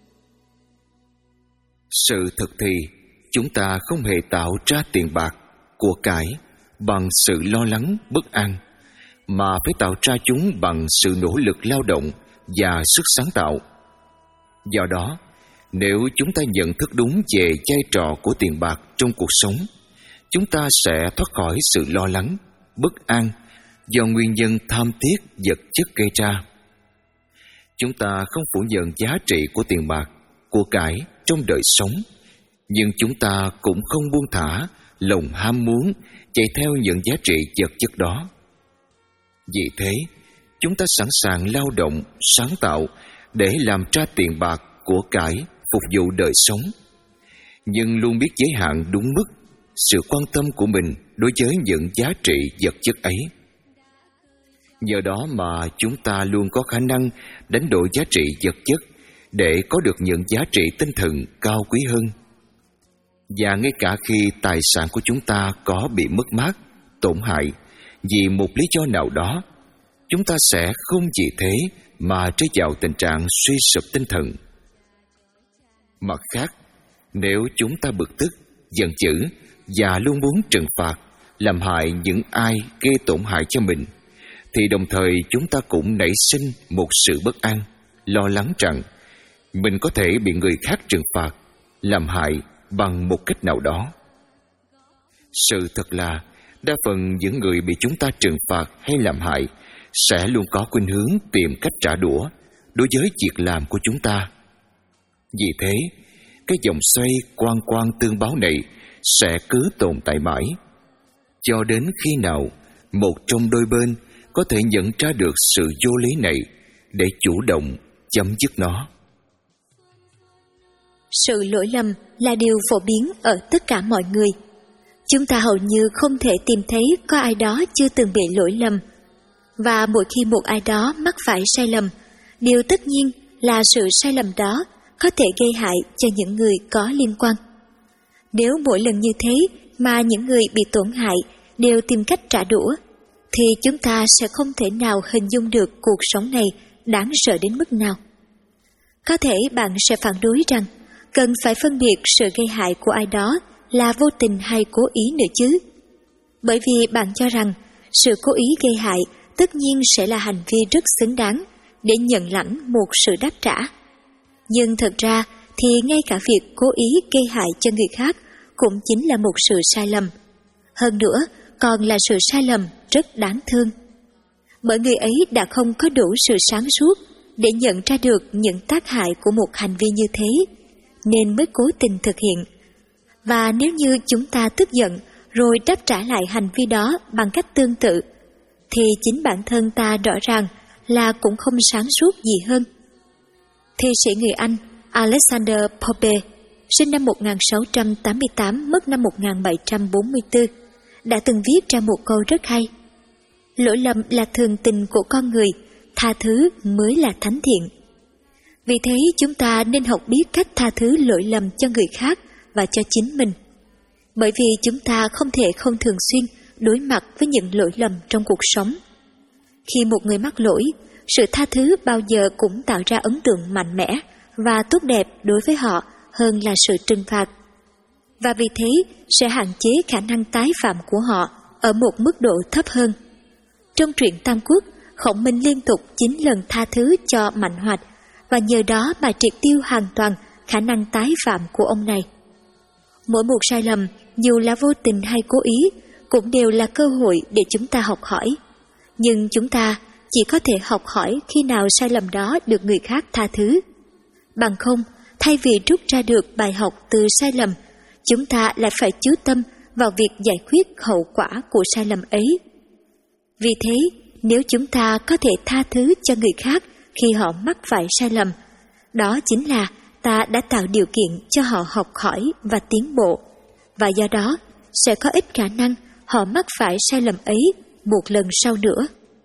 Sự thực thì chúng ta không hề tạo ra tiền bạc, của cải bằng sự lo lắng, bất an, mà phải tạo ra chúng bằng sự nỗ lực lao động và sức sáng tạo. Do đó, nếu chúng ta nhận thức đúng về vai trò của tiền bạc trong cuộc sống, chúng ta sẽ thoát khỏi sự lo lắng, bất an do nguyên nhân tham tiếc vật chất gây ra. Chúng ta không phủ nhận giá trị của tiền bạc, của cải trong đời sống, nhưng chúng ta cũng không buông thả lòng ham muốn chạy theo những giá trị vật chất đó. Vì thế, chúng ta sẵn sàng lao động, sáng tạo để làm ra tiền bạc, của cải phục vụ đời sống, nhưng luôn biết giới hạn đúng mức sự quan tâm của mình đối với những giá trị vật chất ấy. Nhờ đó mà chúng ta luôn có khả năng đánh đổi giá trị vật chất để có được những giá trị tinh thần cao quý hơn. Và ngay cả khi tài sản của chúng ta có bị mất mát, tổn hại vì một lý do nào đó, chúng ta sẽ không vì thế mà rơi vào tình trạng suy sụp tinh thần. Mặt khác, nếu chúng ta bực tức, giận dữ và luôn muốn trừng phạt, làm hại những ai gây tổn hại cho mình, thì đồng thời chúng ta cũng nảy sinh một sự bất an, lo lắng rằng mình có thể bị người khác trừng phạt, làm hại bằng một cách nào đó. Sự thật là, đa phần những người bị chúng ta trừng phạt hay làm hại sẽ luôn có khuynh hướng tìm cách trả đũa đối với việc làm của chúng ta. Vì thế, cái vòng xoay quan quan tương báo này sẽ cứ tồn tại mãi, cho đến khi nào một trong đôi bên có thể nhận ra được sự vô lý này để chủ động chấm dứt nó. Sự lỗi lầm là điều phổ biến ở tất cả mọi người. Chúng ta hầu như không thể tìm thấy có ai đó chưa từng bị lỗi lầm. Và mỗi khi một ai đó mắc phải sai lầm, điều tất nhiên là sự sai lầm đó có thể gây hại cho những người có liên quan. Nếu mỗi lần như thế mà những người bị tổn hại đều tìm cách trả đũa, thì chúng ta sẽ không thể nào hình dung được cuộc sống này đáng sợ đến mức nào. Có thể bạn sẽ phản đối rằng cần phải phân biệt sự gây hại của ai đó là vô tình hay cố ý nữa chứ. Bởi vì bạn cho rằng sự cố ý gây hại tất nhiên sẽ là hành vi rất xứng đáng để nhận lãnh một sự đáp trả. Nhưng thật ra thì ngay cả việc cố ý gây hại cho người khác cũng chính là một sự sai lầm. Hơn nữa, còn là sự sai lầm rất đáng thương. Bởi người ấy đã không có đủ sự sáng suốt để nhận ra được những tác hại của một hành vi như thế, nên mới cố tình thực hiện. Và nếu như chúng ta tức giận rồi đáp trả lại hành vi đó bằng cách tương tự, thì chính bản thân ta rõ ràng là cũng không sáng suốt gì hơn. Thi sĩ người Anh Alexander Pope, sinh năm một nghìn sáu trăm tám mươi tám, mất năm một nghìn bảy trăm bốn mươi tư, đã từng viết ra một câu rất hay: lỗi lầm là thường tình của con người, tha thứ mới là thánh thiện. Vì thế chúng ta nên học biết cách tha thứ lỗi lầm cho người khác và cho chính mình. Bởi vì chúng ta không thể không thường xuyên đối mặt với những lỗi lầm trong cuộc sống. Khi một người mắc lỗi, sự tha thứ bao giờ cũng tạo ra ấn tượng mạnh mẽ và tốt đẹp đối với họ hơn là sự trừng phạt. Và vì thế sẽ hạn chế khả năng tái phạm của họ ở một mức độ thấp hơn. Trong truyện Tam Quốc, Khổng Minh liên tục chín lần tha thứ cho Mạnh Hoạch, và nhờ đó mà triệt tiêu hoàn toàn khả năng tái phạm của ông này. Mỗi một sai lầm, dù là vô tình hay cố ý, cũng đều là cơ hội để chúng ta học hỏi. Nhưng chúng ta chỉ có thể học hỏi khi nào sai lầm đó được người khác tha thứ. Bằng không, thay vì rút ra được bài học từ sai lầm, chúng ta lại phải chú tâm vào việc giải quyết hậu quả của sai lầm ấy. Vì thế, nếu chúng ta có thể tha thứ cho người khác khi họ mắc phải sai lầm, đó chính là ta đã tạo điều kiện cho họ học hỏi và tiến bộ, và do đó sẽ có ít khả năng họ mắc phải sai lầm ấy một lần sau nữa.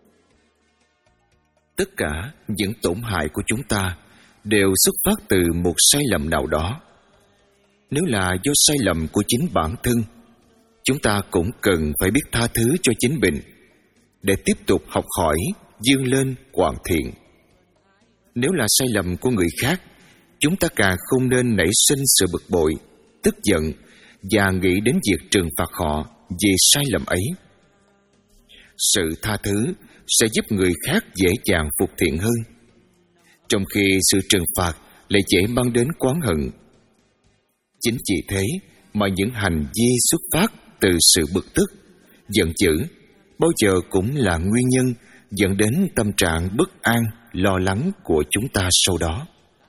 Tất cả những tổn hại của chúng ta đều xuất phát từ một sai lầm nào đó. Nếu là do sai lầm của chính bản thân, chúng ta cũng cần phải biết tha thứ cho chính mình để tiếp tục học hỏi, vươn lên, hoàn thiện. Nếu là sai lầm của người khác, chúng ta càng không nên nảy sinh sự bực bội, tức giận và nghĩ đến việc trừng phạt họ vì sai lầm ấy. Sự tha thứ sẽ giúp người khác dễ dàng phục thiện hơn, trong khi sự trừng phạt lại dễ mang đến oán hận. Chính vì thế mà những hành vi xuất phát từ sự bực tức, giận dữ bao giờ cũng là nguyên nhân dẫn đến tâm trạng bất an, lo lắng của chúng ta sau đó.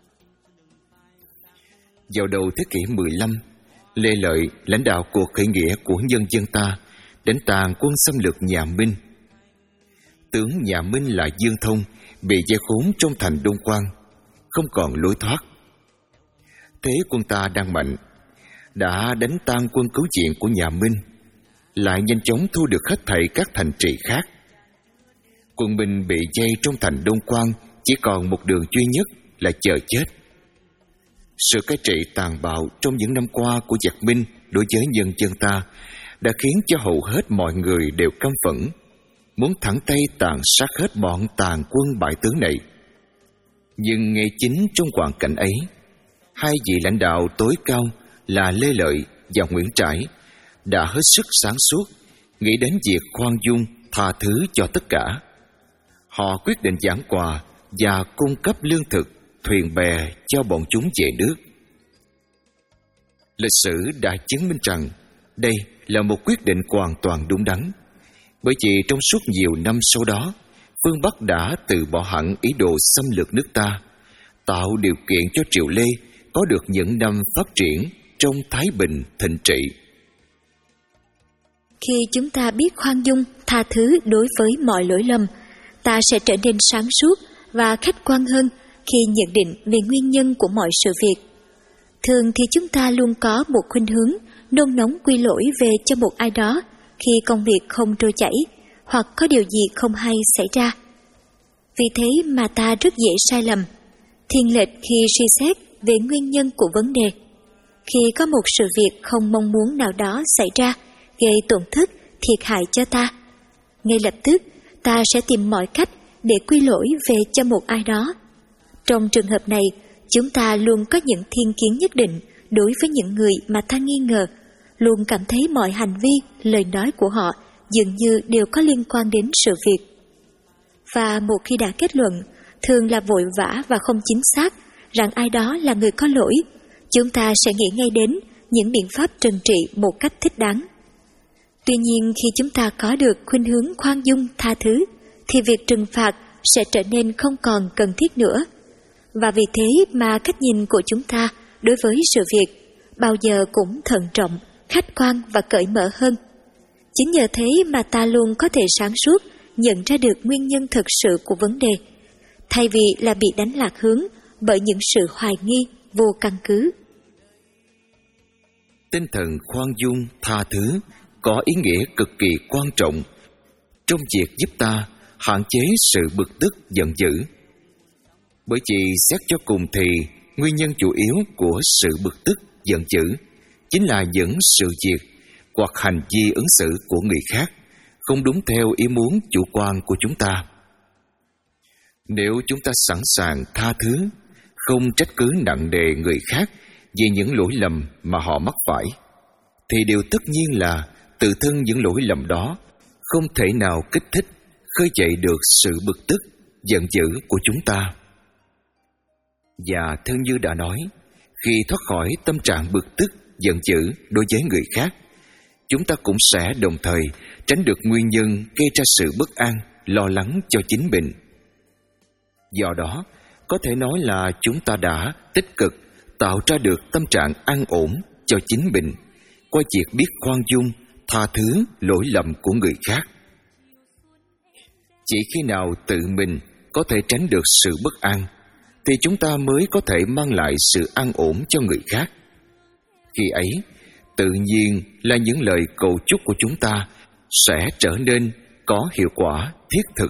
Vào đầu thế kỷ mười lăm, Lê Lợi, lãnh đạo cuộc khởi nghĩa của nhân dân ta, đánh tàn quân xâm lược nhà Minh. Tướng nhà Minh là Dương Thông bị vây khốn trong thành Đông Quan, không còn lối thoát. Thế quân ta đang mạnh, đã đánh tan quân cứu viện của nhà Minh, lại nhanh chóng thu được hết thảy các thành trì khác. Quân Minh bị vây trong thành Đông Quan chỉ còn một đường duy nhất là chờ chết. Sự cai trị tàn bạo trong những năm qua của giặc Minh đối với nhân dân ta đã khiến cho hầu hết mọi người đều căm phẫn, muốn thẳng tay tàn sát hết bọn tàn quân bại tướng này. Nhưng ngay chính trong hoàn cảnh ấy, hai vị lãnh đạo tối cao là Lê Lợi và Nguyễn Trãi đã hết sức sáng suốt, nghĩ đến việc khoan dung, tha thứ cho tất cả. Họ quyết định giảng quà và cung cấp lương thực, thuyền bè cho bọn chúng về nước. Lịch sử đã chứng minh rằng đây là một quyết định hoàn toàn đúng đắn, bởi vì trong suốt nhiều năm sau đó, phương Bắc đã từ bỏ hẳn ý đồ xâm lược nước ta, tạo điều kiện cho Triệu Lê có được những năm phát triển trong thái bình thịnh trị. Khi chúng ta biết khoan dung, tha thứ đối với mọi lỗi lầm, ta sẽ trở nên sáng suốt và khách quan hơn khi nhận định về nguyên nhân của mọi sự việc. Thường thì chúng ta luôn có một khuynh hướng nôn nóng quy lỗi về cho một ai đó khi công việc không trôi chảy hoặc có điều gì không hay xảy ra. Vì thế mà ta rất dễ sai lầm, thiên lệch khi suy xét về nguyên nhân của vấn đề. Khi có một sự việc không mong muốn nào đó xảy ra, gây tổn thất, thiệt hại cho ta, ngay lập tức ta sẽ tìm mọi cách để quy lỗi về cho một ai đó. Trong trường hợp này, chúng ta luôn có những thiên kiến nhất định đối với những người mà ta nghi ngờ, luôn cảm thấy mọi hành vi, lời nói của họ dường như đều có liên quan đến sự việc. Và một khi đã kết luận, thường là vội vã và không chính xác rằng ai đó là người có lỗi, chúng ta sẽ nghĩ ngay đến những biện pháp trừng trị một cách thích đáng. Tuy nhiên, khi chúng ta có được khuynh hướng khoan dung tha thứ, thì việc trừng phạt sẽ trở nên không còn cần thiết nữa. Và vì thế mà cách nhìn của chúng ta đối với sự việc bao giờ cũng thận trọng, khách quan và cởi mở hơn. Chính nhờ thế mà ta luôn có thể sáng suốt nhận ra được nguyên nhân thực sự của vấn đề, thay vì là bị đánh lạc hướng bởi những sự hoài nghi vô căn cứ. Tinh thần khoan dung, tha thứ có ý nghĩa cực kỳ quan trọng trong việc giúp ta hạn chế sự bực tức giận dữ. Bởi vì xét cho cùng thì nguyên nhân chủ yếu của sự bực tức giận dữ chính là những sự việc hoặc hành vi ứng xử của người khác không đúng theo ý muốn chủ quan của chúng ta. Nếu chúng ta sẵn sàng tha thứ, không trách cứ nặng nề người khác vì những lỗi lầm mà họ mắc phải, thì điều tất nhiên là tự thân những lỗi lầm đó không thể nào kích thích, khơi dậy được sự bực tức, giận dữ của chúng ta. Và theo như đã nói, khi thoát khỏi tâm trạng bực tức, giận dữ đối với người khác, chúng ta cũng sẽ đồng thời tránh được nguyên nhân gây ra sự bất an, lo lắng cho chính mình. Do đó, có thể nói là chúng ta đã tích cực tạo ra được tâm trạng an ổn cho chính mình qua việc biết khoan dung, tha thứ lỗi lầm của người khác. Chỉ khi nào tự mình có thể tránh được sự bất an, thì chúng ta mới có thể mang lại sự an ổn cho người khác. Khi ấy, tự nhiên là những lời cầu chúc của chúng ta sẽ trở nên có hiệu quả thiết thực.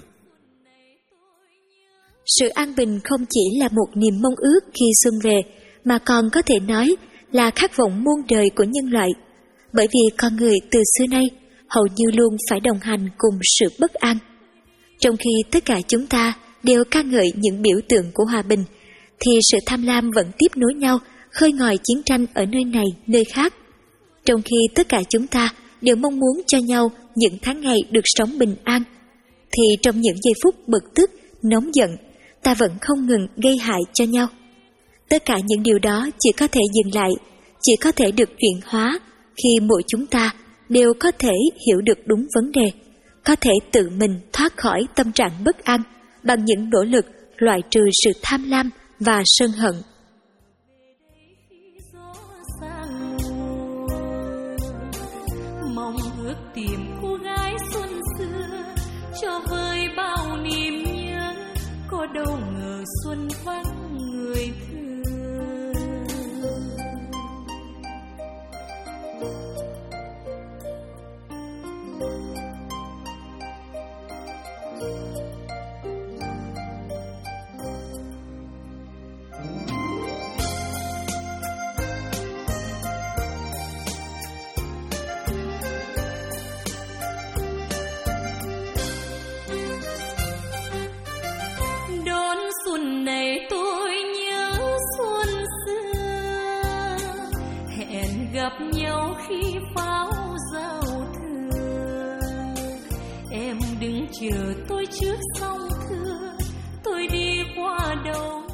Sự an bình không chỉ là một niềm mong ước khi xuân về, mà còn có thể nói là khát vọng muôn đời của nhân loại. Bởi vì con người từ xưa nay hầu như luôn phải đồng hành cùng sự bất an. Trong khi tất cả chúng ta đều ca ngợi những biểu tượng của hòa bình, thì sự tham lam vẫn tiếp nối nhau khơi ngòi chiến tranh ở nơi này, nơi khác. Trong khi tất cả chúng ta đều mong muốn cho nhau những tháng ngày được sống bình an, thì trong những giây phút bực tức, nóng giận, ta vẫn không ngừng gây hại cho nhau. Tất cả những điều đó chỉ có thể dừng lại, chỉ có thể được chuyển hóa khi mỗi chúng ta đều có thể hiểu được đúng vấn đề, có thể tự mình thoát khỏi tâm trạng bất an bằng những nỗ lực loại trừ sự tham lam và sân hận. Mong ước tìm cô gái xuân xưa cho vơi bao niềm nhớ, có đâu ngờ xuân vắng người thương. Đón xuân này tôi nhớ xuân xưa, hẹn gặp nhau khi pháo giao thừa. Em đứng chờ tôi trước sông thưa, tôi đi qua đầu